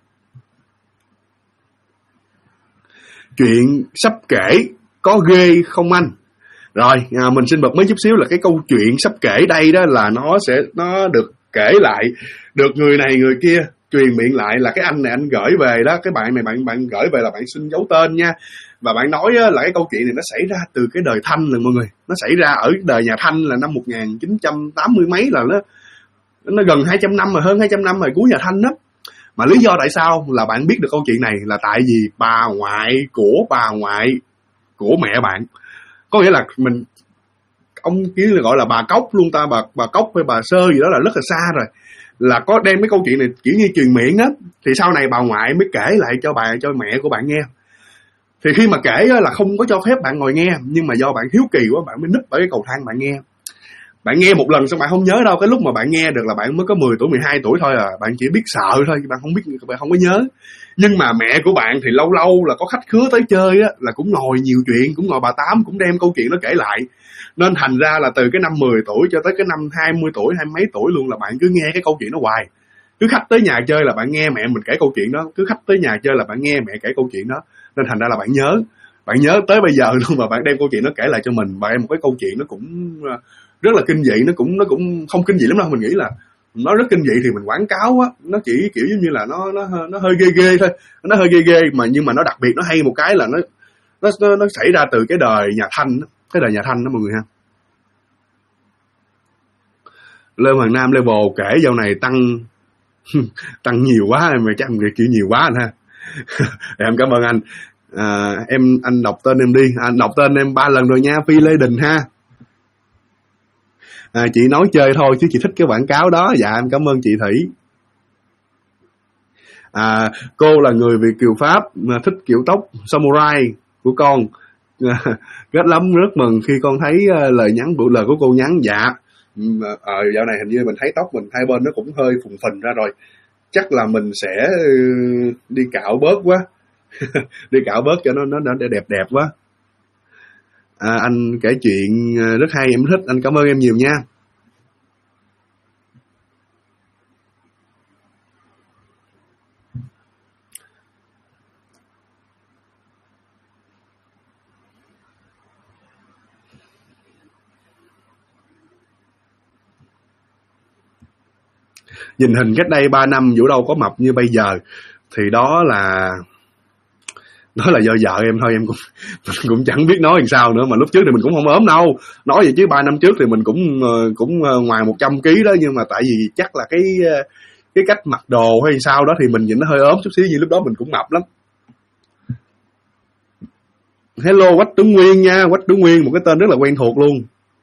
Chuyện sắp kể có ghê không anh? Rồi, mình xin bật mấy chút xíu là cái câu chuyện sắp kể đây đó là nó được kể lại, được người này người kia truyền miệng lại, là cái anh này anh gửi về đó, cái bạn này bạn gửi về là bạn xin giấu tên nha. Và bạn nói là cái câu chuyện này nó xảy ra từ cái đời Thanh rồi mọi người. Nó xảy ra ở đời nhà Thanh là năm 1980 mấy, là nó gần 200 năm rồi, hơn 200 năm rồi, cuối nhà Thanh đó. Mà lý do tại sao là bạn biết được câu chuyện này là tại vì bà ngoại của mẹ bạn. Có nghĩa là ông kia là gọi là bà Cốc luôn ta, bà Cốc hay bà Sơ gì đó là rất là xa rồi, là có đem cái câu chuyện này kiểu như truyền miệng á. Thì sau này bà ngoại mới kể lại cho mẹ của bạn nghe. Thì khi mà kể là không có cho phép bạn ngồi nghe, nhưng mà do bạn hiếu kỳ quá bạn mới núp ở cái cầu thang bạn nghe. Bạn nghe một lần xong bạn không nhớ đâu, cái lúc mà bạn nghe được là bạn mới có 10 tuổi 12 tuổi thôi bạn chỉ biết sợ thôi, bạn không có nhớ. Nhưng mà mẹ của bạn thì lâu lâu là có khách khứa tới chơi á, là cũng ngồi nhiều chuyện, cũng ngồi bà Tám cũng đem câu chuyện nó kể lại. Nên thành ra là từ cái năm 10 tuổi cho tới cái năm 20 tuổi, 20 mấy tuổi luôn là bạn cứ nghe cái câu chuyện nó hoài. Cứ khách tới nhà chơi là bạn nghe mẹ mình kể câu chuyện đó, cứ khách tới nhà chơi là bạn nghe mẹ kể câu chuyện đó. Nên thành ra là bạn nhớ tới bây giờ luôn, mà bạn đem câu chuyện nó kể lại cho mình. Và em một cái câu chuyện nó cũng rất là kinh dị, nó cũng không kinh dị lắm đâu, mình nghĩ là nó rất kinh dị thì mình quảng cáo á, nó chỉ kiểu giống như là nó hơi ghê thôi, nó hơi ghê mà, nhưng mà nó đặc biệt, nó hay một cái là nó xảy ra từ cái đời nhà Thanh đó, cái đời nhà Thanh đó mọi người ha. Lê Hoàng Nam level kể dạo này tăng nhiều quá, mà chắc người kiểu nhiều quá anh ha. Em cảm ơn anh. Anh đọc tên em đi, anh đọc tên em 3 lần rồi nha, Phi Lê Đình ha. Chị nói chơi thôi chứ chị thích cái quảng cáo đó. Dạ em cảm ơn chị Thủy. Cô là người Việt kiều Pháp mà thích kiểu tóc samurai của con. Rất lắm, rất mừng khi con thấy lời của cô nhắn. Dạ. Dạo này hình như mình thấy tóc mình hai bên nó cũng hơi phùng phình ra rồi, chắc là mình sẽ đi cạo bớt quá. Đi cạo bớt cho nó đẹp đẹp quá. Anh kể chuyện rất hay, em thích, anh cảm ơn em nhiều nha. Nhìn hình cách đây 3 năm Vũ đâu có mập như bây giờ. Thì đó là do vợ em thôi, em cũng chẳng biết nói làm sao nữa. Mà lúc trước thì mình cũng không ốm đâu, nói vậy chứ 3 năm trước thì mình cũng ngoài 100 kg đó. Nhưng mà tại vì chắc là cái cách mặc đồ hay sao đó thì mình nhìn nó hơi ốm chút xíu, như lúc đó mình cũng mập lắm. Hello Quách Tuấn Nguyên nha, Quách Tuấn Nguyên, một cái tên rất là quen thuộc luôn.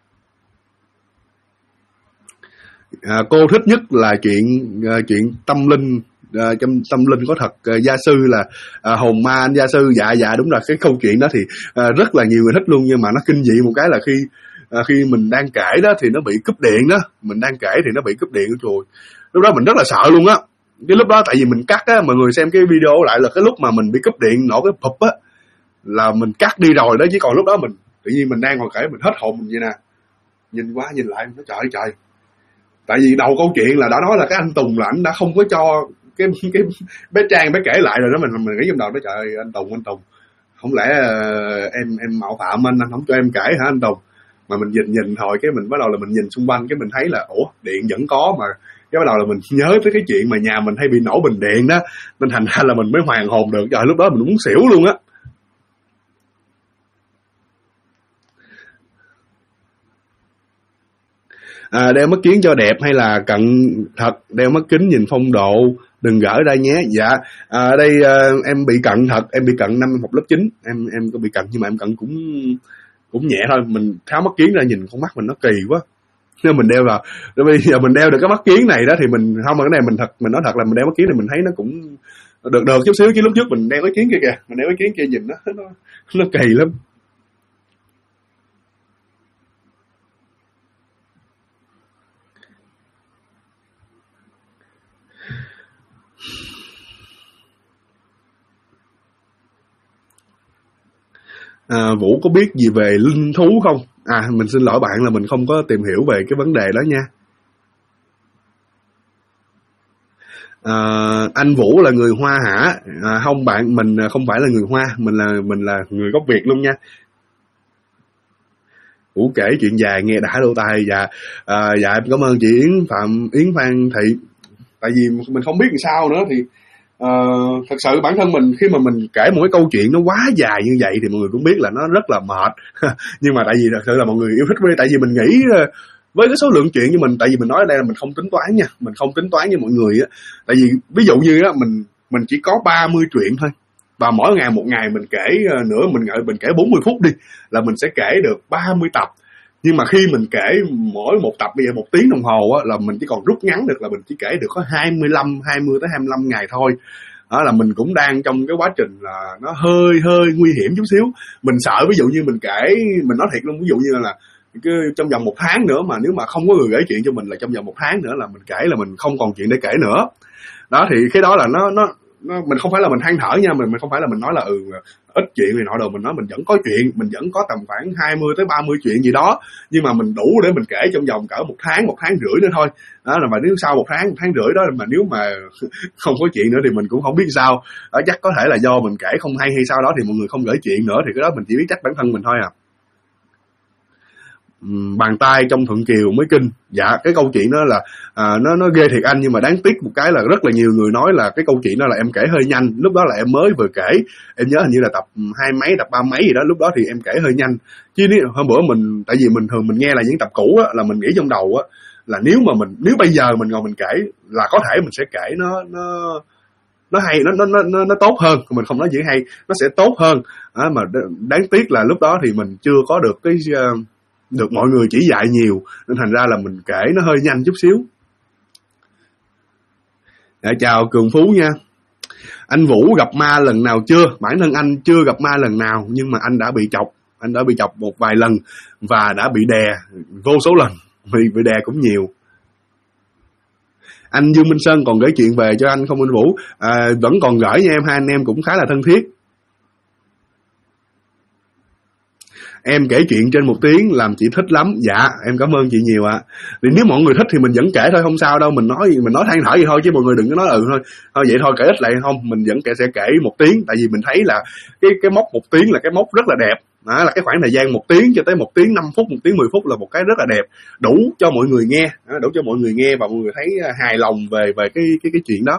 Cô thích nhất là chuyện tâm linh. Tâm linh có thật, gia sư là hồn ma anh gia sư. Dạ đúng là cái câu chuyện đó thì rất là nhiều người thích luôn. Nhưng mà nó kinh dị một cái là khi mình đang kể đó thì nó bị cúp điện đó. Mình đang kể thì nó bị cúp điện. Trời, lúc đó mình rất là sợ luôn á. Cái lúc đó tại vì mình cắt á, mọi người xem cái video lại là cái lúc mà mình bị cúp điện nổ cái phụp á là mình cắt đi rồi đó. Chứ còn lúc đó mình tự nhiên mình đang ngồi kể, mình hết hồn mình vậy nè, nhìn qua nhìn lại nó trời. Tại vì đầu câu chuyện là đã nói là cái anh Tùng là anh đã không có cho cái bé Trang bé kể lại rồi đó. Mình nghĩ trong đầu đó, trời ơi, anh Tùng không lẽ em mạo phạm anh không cho em kể hả anh Tùng. Mà mình nhìn thôi, cái mình bắt đầu là mình nhìn xung quanh, cái mình thấy là điện vẫn có. Mà cái bắt đầu là mình nhớ tới cái chuyện mà nhà mình hay bị nổ bình điện đó, nên thành ra là mình mới hoàn hồn được. Trời, lúc đó mình muốn xỉu luôn á. Đeo mắt kiến cho đẹp hay là cận thật? Đeo mắt kính nhìn phong độ, đừng gỡ ra nhé. Dạ, đây em bị cận thật, em bị cận năm em học lớp 9. Em có bị cận nhưng mà em cận cũng nhẹ thôi. Mình tháo mắt kiến ra nhìn con mắt mình nó kỳ quá, nên mình đeo vào. Rồi bây giờ mình đeo được cái mắt kiến này đó thì mình không, mà cái này mình nói thật là mình đeo mắt kiến thì mình thấy nó cũng được chút xíu. Chứ lúc trước mình đeo cái kiến kia kìa, mình đeo cái kiến kia nhìn nó kỳ lắm. Vũ có biết gì về linh thú không? Mình xin lỗi bạn là mình không có tìm hiểu về cái vấn đề đó nha. Anh Vũ là người Hoa hả? Không bạn, mình không phải là người Hoa, mình là người gốc Việt luôn nha. Vũ kể chuyện dài nghe đã lỗ tai. Dạ em cảm ơn chị Yến Phan Thị. Tại vì mình không biết làm sao nữa thì thật sự bản thân mình khi mà mình kể một cái câu chuyện nó quá dài như vậy thì mọi người cũng biết là nó rất là mệt. Nhưng mà tại vì thật sự là mọi người yêu thích, tại vì mình nghĩ với cái số lượng chuyện như mình, tại vì mình nói ở đây là mình không tính toán nha, mình không tính toán với mọi người á. Tại vì ví dụ như á, mình chỉ có 30 chuyện thôi, và mỗi ngày một ngày mình kể mình kể 40 phút đi là mình sẽ kể được 30 tập. Nhưng mà khi mình kể mỗi một tập bây giờ 1 tiếng đồng hồ á, là mình chỉ còn rút ngắn được là mình chỉ kể được có 20 tới 25 ngày thôi. Đó là mình cũng đang trong cái quá trình là nó hơi nguy hiểm chút xíu. Mình sợ ví dụ như mình kể, mình nói thiệt luôn, ví dụ như là trong vòng 1 tháng nữa mà nếu mà không có người kể chuyện cho mình là trong vòng 1 tháng nữa là mình kể là mình không còn chuyện để kể nữa. Đó thì cái đó là nó mình không phải là mình than thở nha, mình không phải là mình nói là ít chuyện này nọ đâu, mình nói mình vẫn có chuyện, mình vẫn có tầm khoảng 20 tới 30 chuyện gì đó, nhưng mà mình đủ để mình kể trong vòng cỡ 1 tháng rưỡi nữa thôi. Đó là mà nếu sau 1 tháng rưỡi đó mà nếu mà không có chuyện nữa thì mình cũng không biết sao. Đó, chắc có thể là do mình kể không hay sau đó thì mọi người không gửi chuyện nữa, thì cái đó mình chỉ biết trách bản thân mình thôi à. Bàn tay trong Thuận Kiều mới kinh. Dạ, cái câu chuyện đó là nó ghê thiệt anh, nhưng mà đáng tiếc một cái là rất là nhiều người nói là cái câu chuyện đó là em kể hơi nhanh. Lúc đó là em mới vừa kể, em nhớ hình như là tập 2 mấy, tập 3 mấy gì đó, lúc đó thì em kể hơi nhanh. Chứ hôm bữa tại vì mình thường mình nghe là những tập cũ á, là mình nghĩ trong đầu á là nếu bây giờ mình ngồi mình kể là có thể mình sẽ kể nó hay, nó tốt hơn. Mình không nói chỉ hay, nó sẽ tốt hơn. Mà đáng tiếc là lúc đó thì mình chưa có được được mọi người chỉ dạy nhiều, nên thành ra là mình kể nó hơi nhanh chút xíu. Chào Cường Phú nha. Anh Vũ gặp ma lần nào chưa? Bản thân anh chưa gặp ma lần nào, nhưng mà anh đã bị chọc. Anh đã bị chọc một vài lần và đã bị đè vô số lần. Bị đè cũng nhiều. Anh Dương Minh Sơn còn gửi chuyện về cho anh không anh Vũ? Vẫn còn gửi nha em, hai anh em cũng khá là thân thiết. Em kể chuyện trên 1 tiếng làm chị thích lắm. Dạ em cảm ơn chị nhiều ạ. Thì nếu mọi người thích thì mình vẫn kể thôi, không sao đâu. Mình nói than thở vậy thôi, chứ mọi người đừng có nói thôi vậy thôi kể ít lại. Không, mình vẫn sẽ kể 1 tiếng. Tại vì mình thấy là cái mốc 1 tiếng là cái mốc rất là đẹp. Đó là cái khoảng thời gian 1 tiếng cho tới 1 tiếng 5 phút, 1 tiếng 10 phút là một cái rất là đẹp, đủ cho mọi người nghe, đủ cho mọi người nghe và mọi người thấy hài lòng về cái chuyện đó.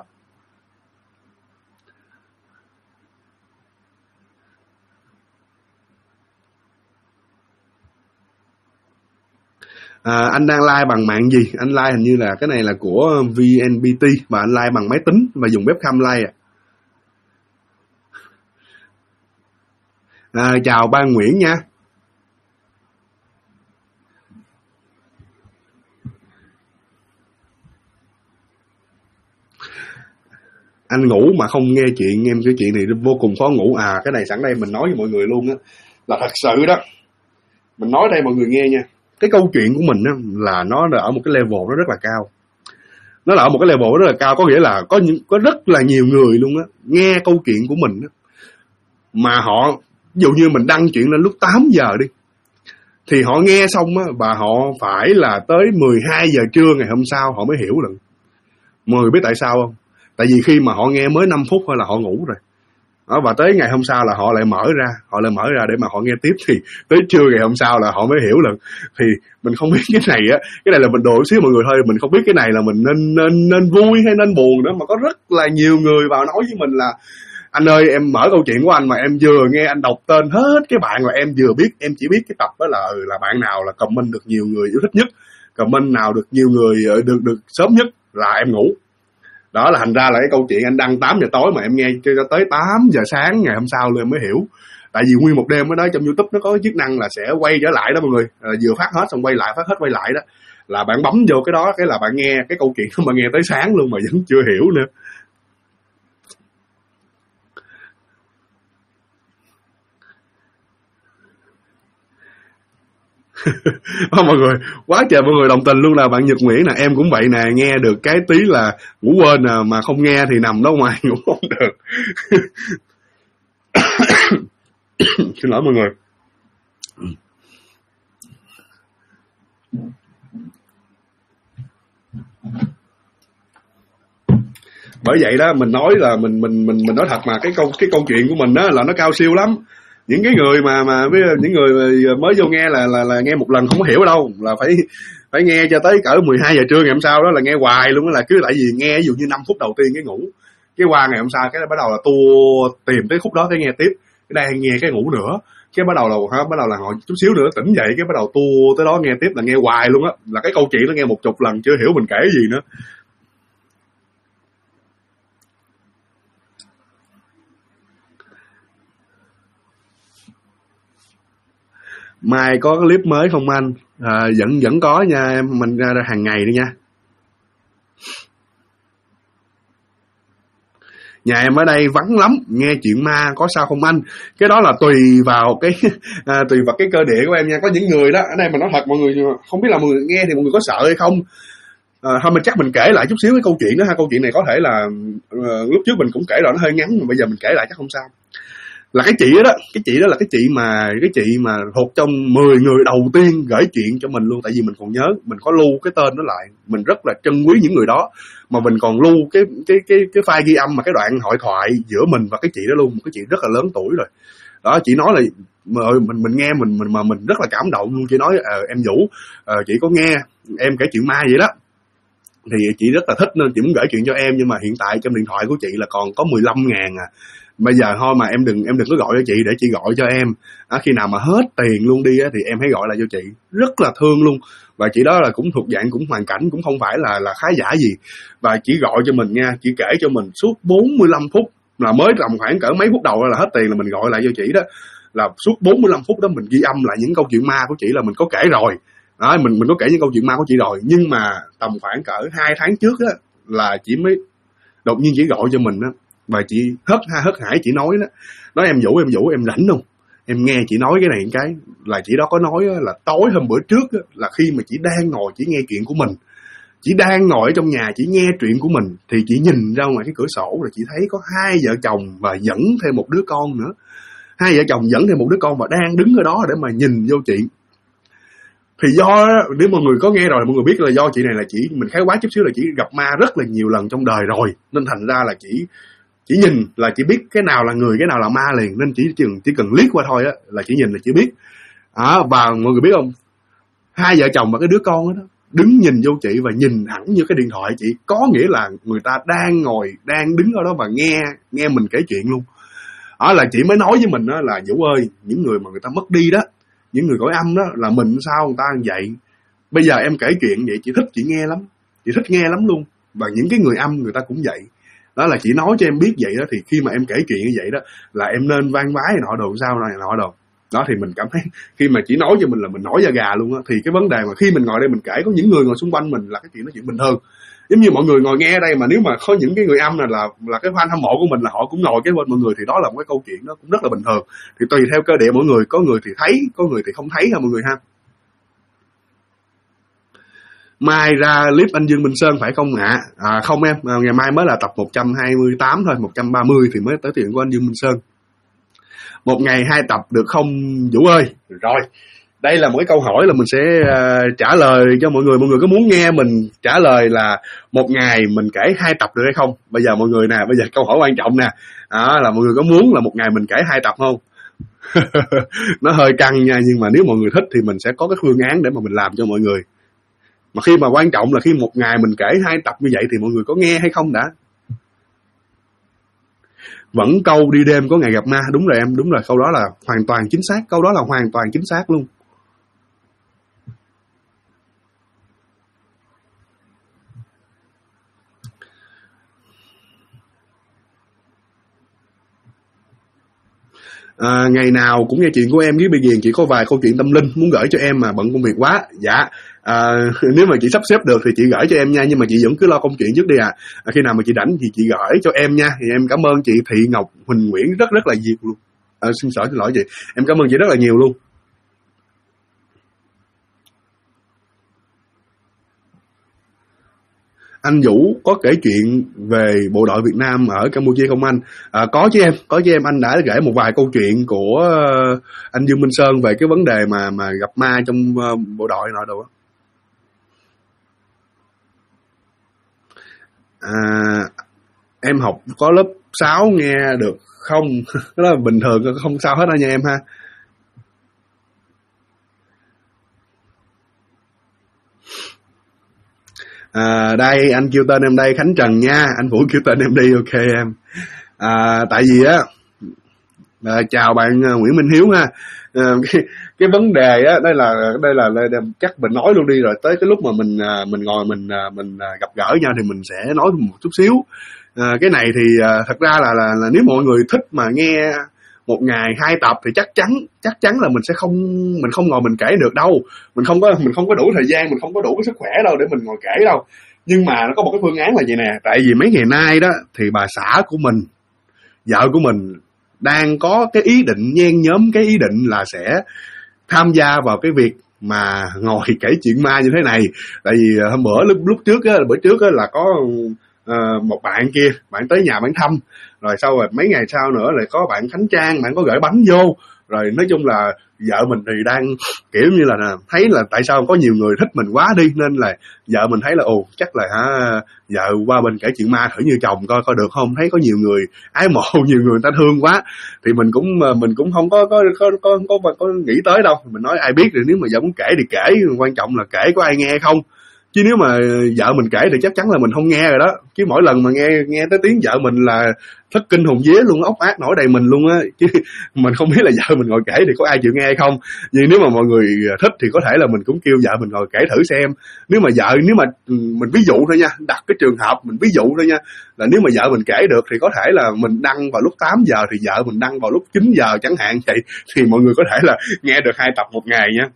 Anh đang like bằng mạng gì? Anh like hình như là cái này là của VNPT và anh like bằng máy tính và dùng webcam like. Chào ba Nguyễn nha. Anh ngủ mà không nghe chuyện, em cái chuyện này vô cùng khó ngủ. Cái này sẵn đây mình nói với mọi người luôn á, là thật sự đó, mình nói đây mọi người nghe nha. Cái câu chuyện của mình á, là nó ở một cái level nó rất là cao. Nó là ở một cái level rất là cao, có nghĩa là có rất là nhiều người luôn á nghe câu chuyện của mình á, mà họ ví dụ như mình đăng chuyện lên lúc 8 giờ đi, thì họ nghe xong á, và họ phải là tới 12 giờ trưa ngày hôm sau họ mới hiểu được. Mọi người biết tại sao không? Tại vì khi mà họ nghe mới 5 phút thôi là họ ngủ rồi. Đó, và tới ngày hôm sau là họ lại mở ra để mà họ nghe tiếp, thì tới trưa ngày hôm sau là họ mới hiểu được. Thì mình không biết cái này là mình đùa xíu mọi người thôi, mình không biết cái này là mình nên vui hay nên buồn nữa, mà có rất là nhiều người vào nói với mình là anh ơi em mở câu chuyện của anh mà em vừa nghe anh đọc tên hết cái bạn là em vừa biết, em chỉ biết cái tập đó là bạn nào là comment được nhiều người yêu thích nhất, comment nào được nhiều người được sớm nhất là em ngủ. Đó là thành ra là cái câu chuyện anh đăng 8 giờ tối mà em nghe cho tới 8 giờ sáng ngày hôm sau lên mới hiểu. Tại vì nguyên một đêm ở đó trong YouTube nó có cái chức năng là sẽ quay trở lại đó mọi người, vừa phát hết xong quay lại, phát hết quay lại đó, là bạn bấm vô cái đó cái là bạn nghe cái câu chuyện mà nghe tới sáng luôn mà vẫn chưa hiểu nữa. Mọi người quá trời mọi người đồng tình luôn, là bạn Nhật Nguyễn nè, em cũng vậy nè, nghe được cái tí là ngủ quên mà không nghe thì nằm đó ngoài ngủ không được. Xin lỗi mọi người. Bởi vậy đó mình nói là mình nói thật mà cái câu chuyện của mình đó là nó cao siêu lắm. Những cái người mà những người mới vô nghe là nghe một lần không có hiểu đâu, là phải nghe cho tới cỡ 12 giờ trưa ngày hôm sau đó là nghe hoài luôn đó, là cứ tại vì nghe ví dụ như 5 phút đầu tiên cái ngủ, cái qua ngày hôm sau cái bắt đầu là tua tìm tới khúc đó cái nghe tiếp, cái đây nghe cái ngủ nữa, cái bắt đầu là ngồi chút xíu nữa tỉnh dậy cái bắt đầu tua tới đó nghe tiếp, là nghe hoài luôn á, là cái câu chuyện nó nghe 10 lần chưa hiểu mình kể gì nữa. Mai có clip mới không anh? Vẫn có nha em, mình ra hàng ngày đi nha. Nhà em ở đây vắng lắm, nghe chuyện ma có sao không anh? Cái đó là tùy vào cái cơ địa của em nha. Có những người đó, ở đây mình nói thật mọi người, không biết là mọi người nghe thì mọi người có sợ hay không. Thôi mình chắc mình kể lại chút xíu cái câu chuyện đó ha. Câu chuyện này có thể là lúc trước mình cũng kể rồi, nó hơi ngắn, mà bây giờ mình kể lại chắc không sao. Là cái chị đó là cái chị mà thuộc trong 10 người đầu tiên gửi chuyện cho mình luôn. Tại vì mình còn nhớ, mình có lưu cái tên nó lại, mình rất là trân quý những người đó, mà mình còn lưu cái file ghi âm mà cái đoạn hội thoại giữa mình và cái chị đó luôn. Một cái chị rất là lớn tuổi rồi đó, chị nói là mình nghe mình rất là cảm động luôn. Chị nói em Vũ, chị có nghe em kể chuyện ma vậy đó, thì chị rất là thích nên chị muốn gửi chuyện cho em, nhưng mà hiện tại trong điện thoại của chị là còn có 15.000 bây giờ thôi mà em đừng có gọi cho chị, để chị gọi cho em. Khi nào mà hết tiền luôn đi thì em hãy gọi lại cho chị. Rất là thương luôn. Và chị đó là cũng thuộc dạng cũng hoàn cảnh cũng không phải là khá giả gì, và chị gọi cho mình nha, chị kể cho mình suốt 45 phút, là mới tầm khoảng cỡ mấy phút đầu là hết tiền là mình gọi lại cho chị đó, là suốt 45 phút đó mình ghi âm lại những câu chuyện ma của chị, là mình có kể rồi đó, mình có kể những câu chuyện ma của chị rồi. Nhưng mà tầm khoảng cỡ 2 tháng trước á, là chị mới đột nhiên chỉ gọi cho mình á, và chị hớt hải chị nói đó, nói em Vũ em rảnh không, em nghe chị nói cái này cái là chị đó có nói là tối hôm bữa trước là khi mà chị đang ngồi chị nghe chuyện của mình, chị đang ngồi ở trong nhà chị nghe chuyện của mình thì chị nhìn ra ngoài cái cửa sổ rồi chị thấy có hai vợ chồng và dẫn thêm một đứa con nữa, hai vợ chồng dẫn thêm một đứa con và đang đứng ở đó để mà nhìn vô chuyện. Thì do nếu mọi người có nghe rồi mọi người biết là do chị này là chị mình khái quá chút xíu là chị gặp ma rất là nhiều lần trong đời rồi, nên thành ra là chỉ nhìn là chị biết cái nào là người cái nào là ma liền, nên chỉ cần liếc qua thôi á là chị nhìn là chị biết. Và mọi người biết không, hai vợ chồng và cái đứa con đó đứng nhìn vô chị và nhìn hẳn như cái điện thoại chị, có nghĩa là người ta đang đứng ở đó và nghe mình kể chuyện luôn. Là chị mới nói với mình đó là Vũ ơi, những người mà người ta mất đi đó, những người cõi âm đó là mình sao người ta như vậy. Bây giờ em kể chuyện vậy chị thích nghe lắm luôn, và những cái người âm người ta cũng vậy. Đó là chị nói cho em biết vậy đó, thì khi mà em kể chuyện như vậy đó là em nên van vái nọ đồ sao này nọ đồ. Đó thì mình cảm thấy khi mà chị nói cho mình là mình nổi da gà luôn á. Thì cái vấn đề mà khi mình ngồi đây mình kể có những người ngồi xung quanh mình là cái chuyện nói chuyện bình thường, giống như mọi người ngồi nghe ở đây, mà nếu mà có những cái người âm này là cái fan hâm mộ của mình là họ cũng ngồi kế bên mọi người, thì đó là một cái câu chuyện đó cũng rất là bình thường. Thì tùy theo cơ địa mỗi người, có người thì thấy, có người thì không thấy ha mọi người ha. Mai ra clip anh Dương Minh Sơn phải không ạ? Không em, ngày mai mới là tập 128 thôi, 130 thì mới tới chuyện của anh Dương Minh Sơn. Một ngày 2 tập được không Vũ ơi? Rồi, đây là một cái câu hỏi là mình sẽ trả lời cho mọi người. Mọi người có muốn nghe mình trả lời là một ngày mình kể 2 tập được hay không? Bây giờ mọi người nè, bây giờ câu hỏi quan trọng nè, là mọi người có muốn là một ngày mình kể 2 tập không? Nó hơi căng nha, nhưng mà nếu mọi người thích thì mình sẽ có cái phương án để mà mình làm cho mọi người. Mà khi mà quan trọng là khi một ngày mình kể 2 tập như vậy thì mọi người có nghe hay không đã. Vẫn câu đi đêm có ngày gặp ma, đúng rồi em, đúng rồi, câu đó là hoàn toàn chính xác, câu đó là hoàn toàn chính xác luôn. Ngày nào cũng nghe chuyện của em với Bì Ghiền, chỉ có vài câu chuyện tâm linh muốn gửi cho em mà bận công việc quá. Dạ, nếu mà chị sắp xếp được thì chị gửi cho em nha, nhưng mà chị vẫn cứ lo công chuyện trước đi khi nào mà chị rảnh thì chị gửi cho em nha. Thì em cảm ơn chị Thị Ngọc Huỳnh Nguyễn rất là nhiều luôn. Xin lỗi chị, em cảm ơn chị rất là nhiều luôn. Anh Vũ có kể chuyện về bộ đội Việt Nam ở Campuchia không anh? Có chứ em, anh đã kể một vài câu chuyện của anh Dương Minh Sơn về cái vấn đề mà gặp ma trong bộ đội nọ đồ. Em học có lớp 6 nghe được không? Đó là bình thường, không sao hết đâu nha em ha. Đây anh kêu tên em đây, Khánh Trần nha, anh Vũ kêu tên em đi, ok em. Tại vì á, chào bạn Nguyễn Minh Hiếu ha. Cái vấn đề á, đây là chắc mình nói luôn đi, rồi tới cái lúc mà mình ngồi mình gặp gỡ nhau thì mình sẽ nói một chút xíu. Cái này thì thật ra là nếu mọi người thích mà nghe một ngày 2 tập thì chắc chắn là mình không ngồi mình kể được đâu. Mình không có đủ thời gian, mình không có đủ cái sức khỏe đâu để mình ngồi kể đâu. Nhưng mà nó có một cái phương án là vậy nè, tại vì mấy ngày nay đó thì bà xã của mình, vợ của mình đang có cái ý định nhen nhóm cái ý định là sẽ tham gia vào cái việc mà ngồi kể chuyện ma như thế này. Tại vì hôm bữa trước á, là có một bạn kia, bạn tới nhà bạn thăm, rồi sau rồi mấy ngày sau nữa lại có bạn Khánh Trang, bạn có gửi bánh vô. Rồi nói chung là vợ mình thì đang kiểu như là thấy là tại sao có nhiều người thích mình quá đi, nên là vợ mình thấy là chắc là vợ qua bên kể chuyện ma thử như chồng coi được không, thấy có nhiều người ái mộ, nhiều người ta thương quá. Thì mình cũng không có nghĩ tới đâu. Mình nói ai biết, rồi nếu mà vợ muốn kể thì kể, quan trọng là kể có ai nghe không. Chứ nếu mà vợ mình kể thì chắc chắn là mình không nghe rồi đó. Chứ mỗi lần mà nghe tới tiếng vợ mình là thất kinh hồn vía luôn, ốc ác nổi đầy mình luôn á. Chứ mình không biết là vợ mình ngồi kể thì có ai chịu nghe hay không. Nhưng nếu mà mọi người thích thì có thể là mình cũng kêu vợ mình ngồi kể thử xem. Nếu mà mình ví dụ thôi nha, đặt cái trường hợp mình ví dụ thôi nha, là nếu mà vợ mình kể được thì có thể là mình đăng vào lúc 8 giờ thì vợ mình đăng vào lúc 9 giờ chẳng hạn vậy. Thì mọi người có thể là nghe được 2 tập một ngày nha.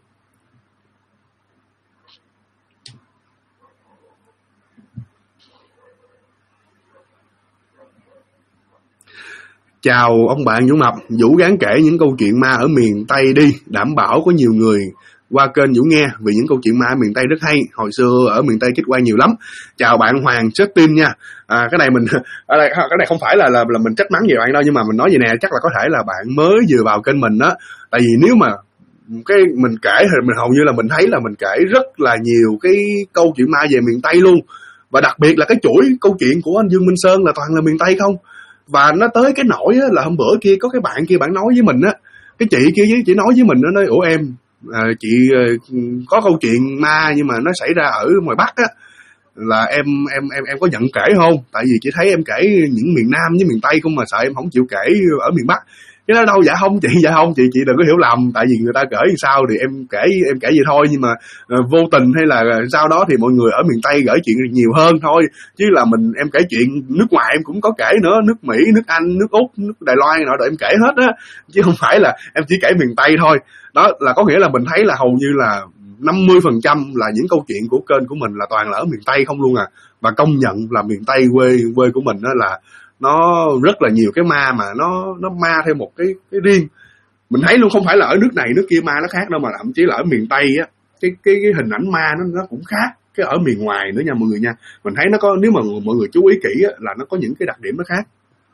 Chào ông bạn Vũ Mập, Vũ gắng kể những câu chuyện ma ở miền Tây đi, đảm bảo có nhiều người qua kênh Vũ nghe, vì những câu chuyện ma ở miền Tây rất hay, hồi xưa ở miền Tây kết quay nhiều lắm. Chào bạn Hoàng Justin nha. Cái này mình cái này không phải là mình trách mắng gì bạn đâu, nhưng mà mình nói gì nè, chắc là có thể là bạn mới vừa vào kênh mình đó. Tại vì nếu mà cái mình kể thì mình hầu như là mình thấy là mình kể rất là nhiều cái câu chuyện ma về miền Tây luôn, và đặc biệt là cái chuỗi câu chuyện của anh Dương Minh Sơn là toàn là miền Tây không. Và nó tới cái nỗi á, là hôm bữa kia có cái bạn kia bạn nói với mình á, cái chị kia chỉ nói với mình, nó nói ủa em chị có câu chuyện ma nhưng mà nó xảy ra ở ngoài Bắc á, là em có nhận kể không? Tại vì chị thấy em kể những miền Nam với miền Tây không mà sợ em không chịu kể ở miền Bắc. Cái đó đâu, dạ không chị đừng có hiểu lầm, tại vì người ta kể như sao thì em kể vậy thôi, nhưng mà vô tình hay là sau đó thì mọi người ở miền Tây gửi chuyện nhiều hơn thôi, chứ là em kể chuyện nước ngoài em cũng có kể nữa, nước Mỹ, nước Anh, nước Úc, nước Đài Loan nọ rồi em kể hết á, chứ không phải là em chỉ kể miền Tây thôi. Đó là có nghĩa là mình thấy là hầu như là 50% là những câu chuyện của kênh của mình là toàn là ở miền Tây không luôn à. Và công nhận là miền Tây quê của mình đó là nó rất là nhiều cái ma, mà nó ma theo một cái riêng. Mình thấy luôn, không phải là ở nước này nước kia ma nó khác đâu, mà thậm chí là ở miền Tây á, cái hình ảnh ma nó cũng khác cái ở miền ngoài nữa nha mọi người nha. Mình thấy nó có, nếu mà mọi người chú ý kỹ á, là nó có những cái đặc điểm nó khác.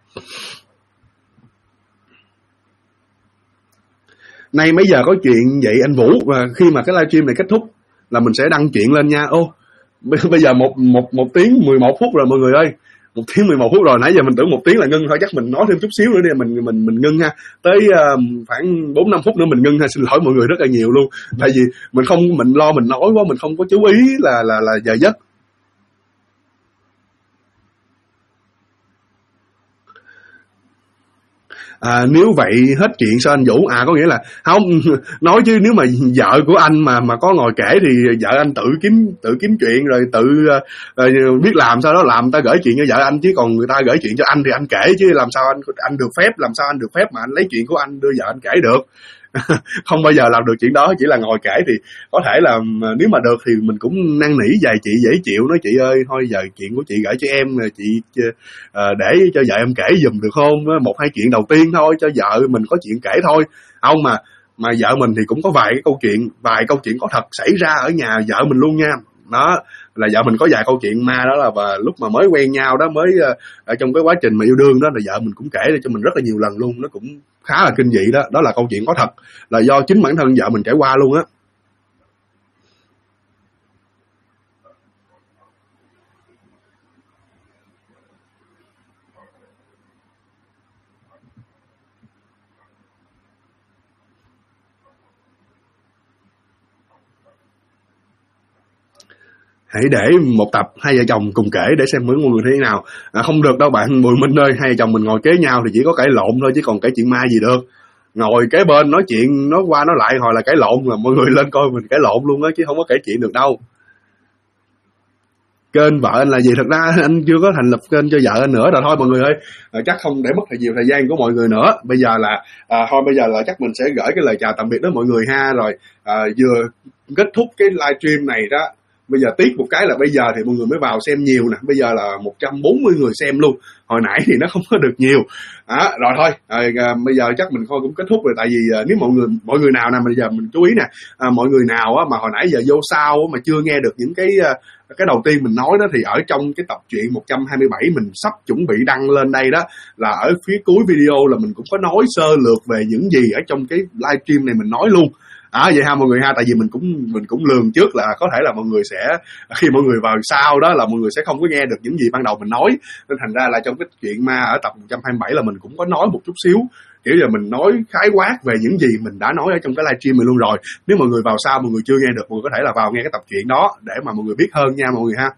Nay mấy giờ có chuyện vậy anh Vũ, và khi mà cái livestream này kết thúc là mình sẽ đăng chuyện lên nha. Bây giờ một tiếng 11 phút rồi mọi người ơi. 1 tiếng 11 phút rồi, nãy giờ mình tưởng 1 tiếng là ngưng thôi, chắc mình nói thêm chút xíu nữa đi, mình ngưng ha. Tới khoảng 4-5 phút nữa mình ngưng ha. Xin lỗi mọi người rất là nhiều luôn. Tại vì mình lo mình nói quá, mình không có chú ý là giờ giấc. Nếu vậy hết chuyện sao anh Vũ? Có nghĩa là không nói chứ nếu mà vợ của anh mà có ngồi kể thì vợ anh tự kiếm chuyện rồi tự biết làm sao đó làm, người ta gửi chuyện cho vợ anh, chứ còn người ta gửi chuyện cho anh thì anh kể, chứ làm sao anh được phép, làm sao anh được phép mà anh lấy chuyện của anh đưa vợ anh kể được. Không bao giờ làm được chuyện đó, chỉ là ngồi kể thì có thể là nếu mà được thì mình cũng năn nỉ vài chị dễ chịu, nói chị ơi thôi giờ chuyện của chị gửi cho em, chị để cho vợ em kể giùm được không, 1-2 chuyện đầu tiên thôi, cho vợ mình có chuyện kể thôi. Không mà vợ mình thì cũng có vài câu chuyện có thật xảy ra ở nhà vợ mình luôn nha. Đó là vợ mình có vài câu chuyện ma đó, là và lúc mà mới quen nhau đó, mới ở trong cái quá trình mà yêu đương đó, là vợ mình cũng kể cho mình rất là nhiều lần luôn. Nó cũng khá là kinh dị đó. Đó là câu chuyện có thật, là do chính bản thân vợ mình trải qua luôn á. Hãy để một tập hai vợ chồng cùng kể để xem mọi người thế nào. Không được đâu bạn Bùi Minh ơi, hai vợ chồng mình ngồi kế nhau thì chỉ có cãi lộn thôi, chứ còn kể chuyện ma gì được. Ngồi kế bên nói chuyện nói qua nói lại hồi là cãi lộn, mà mọi người lên coi mình cãi lộn luôn á, chứ không có kể chuyện được đâu. Kênh vợ anh là gì? Thật ra anh chưa có thành lập kênh cho vợ anh nữa rồi thôi mọi người ơi. Chắc không để mất nhiều thời gian của mọi người nữa. Bây giờ là chắc mình sẽ gửi cái lời chào tạm biệt đến mọi người ha. Rồi vừa kết thúc cái livestream này đó, bây giờ tiếc một cái là bây giờ thì mọi người mới vào xem nhiều nè. Bây giờ là 140 người xem luôn. Hồi nãy thì nó không có được nhiều. Rồi thôi, bây giờ chắc mình thôi cũng kết thúc rồi. Tại vì nếu mọi người nào nè, bây giờ mình chú ý nè, mọi người nào mà hồi nãy giờ vô sau mà chưa nghe được những cái đầu tiên mình nói đó, thì ở trong cái tập truyện 127 mình sắp chuẩn bị đăng lên đây đó, là ở phía cuối video là mình cũng có nói sơ lược về những gì ở trong cái livestream này mình nói luôn. Vậy ha mọi người ha. Tại vì mình cũng lường trước là có thể là mọi người sẽ, khi mọi người vào sau đó là mọi người sẽ không có nghe được những gì ban đầu mình nói, nên thành ra là trong cái chuyện ma ở tập 127 là mình cũng có nói một chút xíu, kiểu giờ mình nói khái quát về những gì mình đã nói ở trong cái livestream mình luôn rồi. Nếu mọi người vào sau mọi người chưa nghe được, mọi người có thể là vào nghe cái tập truyện đó để mà mọi người biết hơn nha mọi người ha.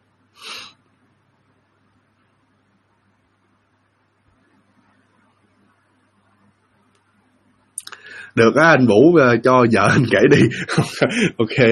Được á anh Vũ, cho vợ anh kể đi. Ok.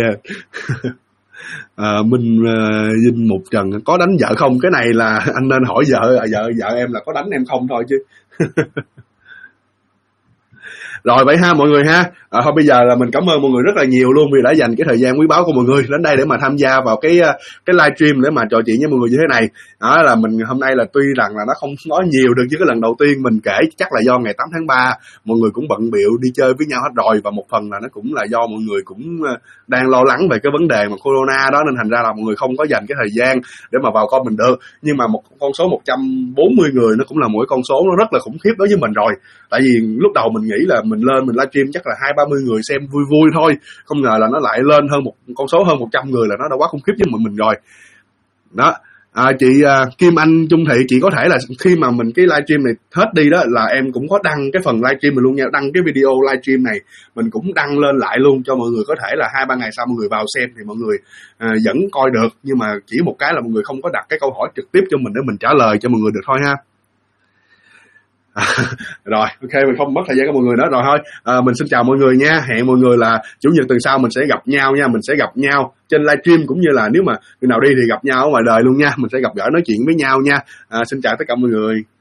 Minh Vinh Mục Trần có đánh vợ không? Cái này là anh nên hỏi vợ em là có đánh em không thôi chứ. Rồi vậy ha mọi người ha. Thôi bây giờ là mình cảm ơn mọi người rất là nhiều luôn vì đã dành cái thời gian quý báu của mọi người đến đây để mà tham gia vào cái livestream để mà trò chuyện với mọi người như thế này. Đó là mình hôm nay là tuy rằng là nó không nói nhiều được chứ cái lần đầu tiên mình kể chắc là do ngày 8 tháng 3 mọi người cũng bận bịu đi chơi với nhau hết rồi, và một phần là nó cũng là do mọi người cũng đang lo lắng về cái vấn đề mà corona đó, nên thành ra là mọi người không có dành cái thời gian để mà vào comment được. Nhưng mà một con số 140 người nó cũng là một cái con số nó rất là khủng khiếp đối với mình rồi. Tại vì lúc đầu mình nghĩ là mình lên mình livestream chắc là 20-30 người xem vui vui thôi, không ngờ là nó lại lên hơn một con số hơn 100 người, là nó đã quá khủng khiếp với mình rồi đó. Chị Kim Anh Trung Thị, chị có thể là khi mà mình cái livestream này hết đi đó là em cũng có đăng cái phần livestream mình luôn nha, đăng cái video livestream này mình cũng đăng lên lại luôn cho mọi người có thể là 2-3 ngày sau mọi người vào xem thì mọi người vẫn coi được, nhưng mà chỉ một cái là mọi người không có đặt cái câu hỏi trực tiếp cho mình để mình trả lời cho mọi người được thôi ha. Rồi ok, mình không mất thời gian của mọi người nữa rồi thôi. Mình xin chào mọi người nha, hẹn mọi người là chủ nhật tuần sau mình sẽ gặp nhau nha, mình sẽ gặp nhau trên livestream cũng như là nếu mà người nào đi thì gặp nhau ở ngoài đời luôn nha, mình sẽ gặp gỡ nói chuyện với nhau nha. Xin chào tất cả mọi người.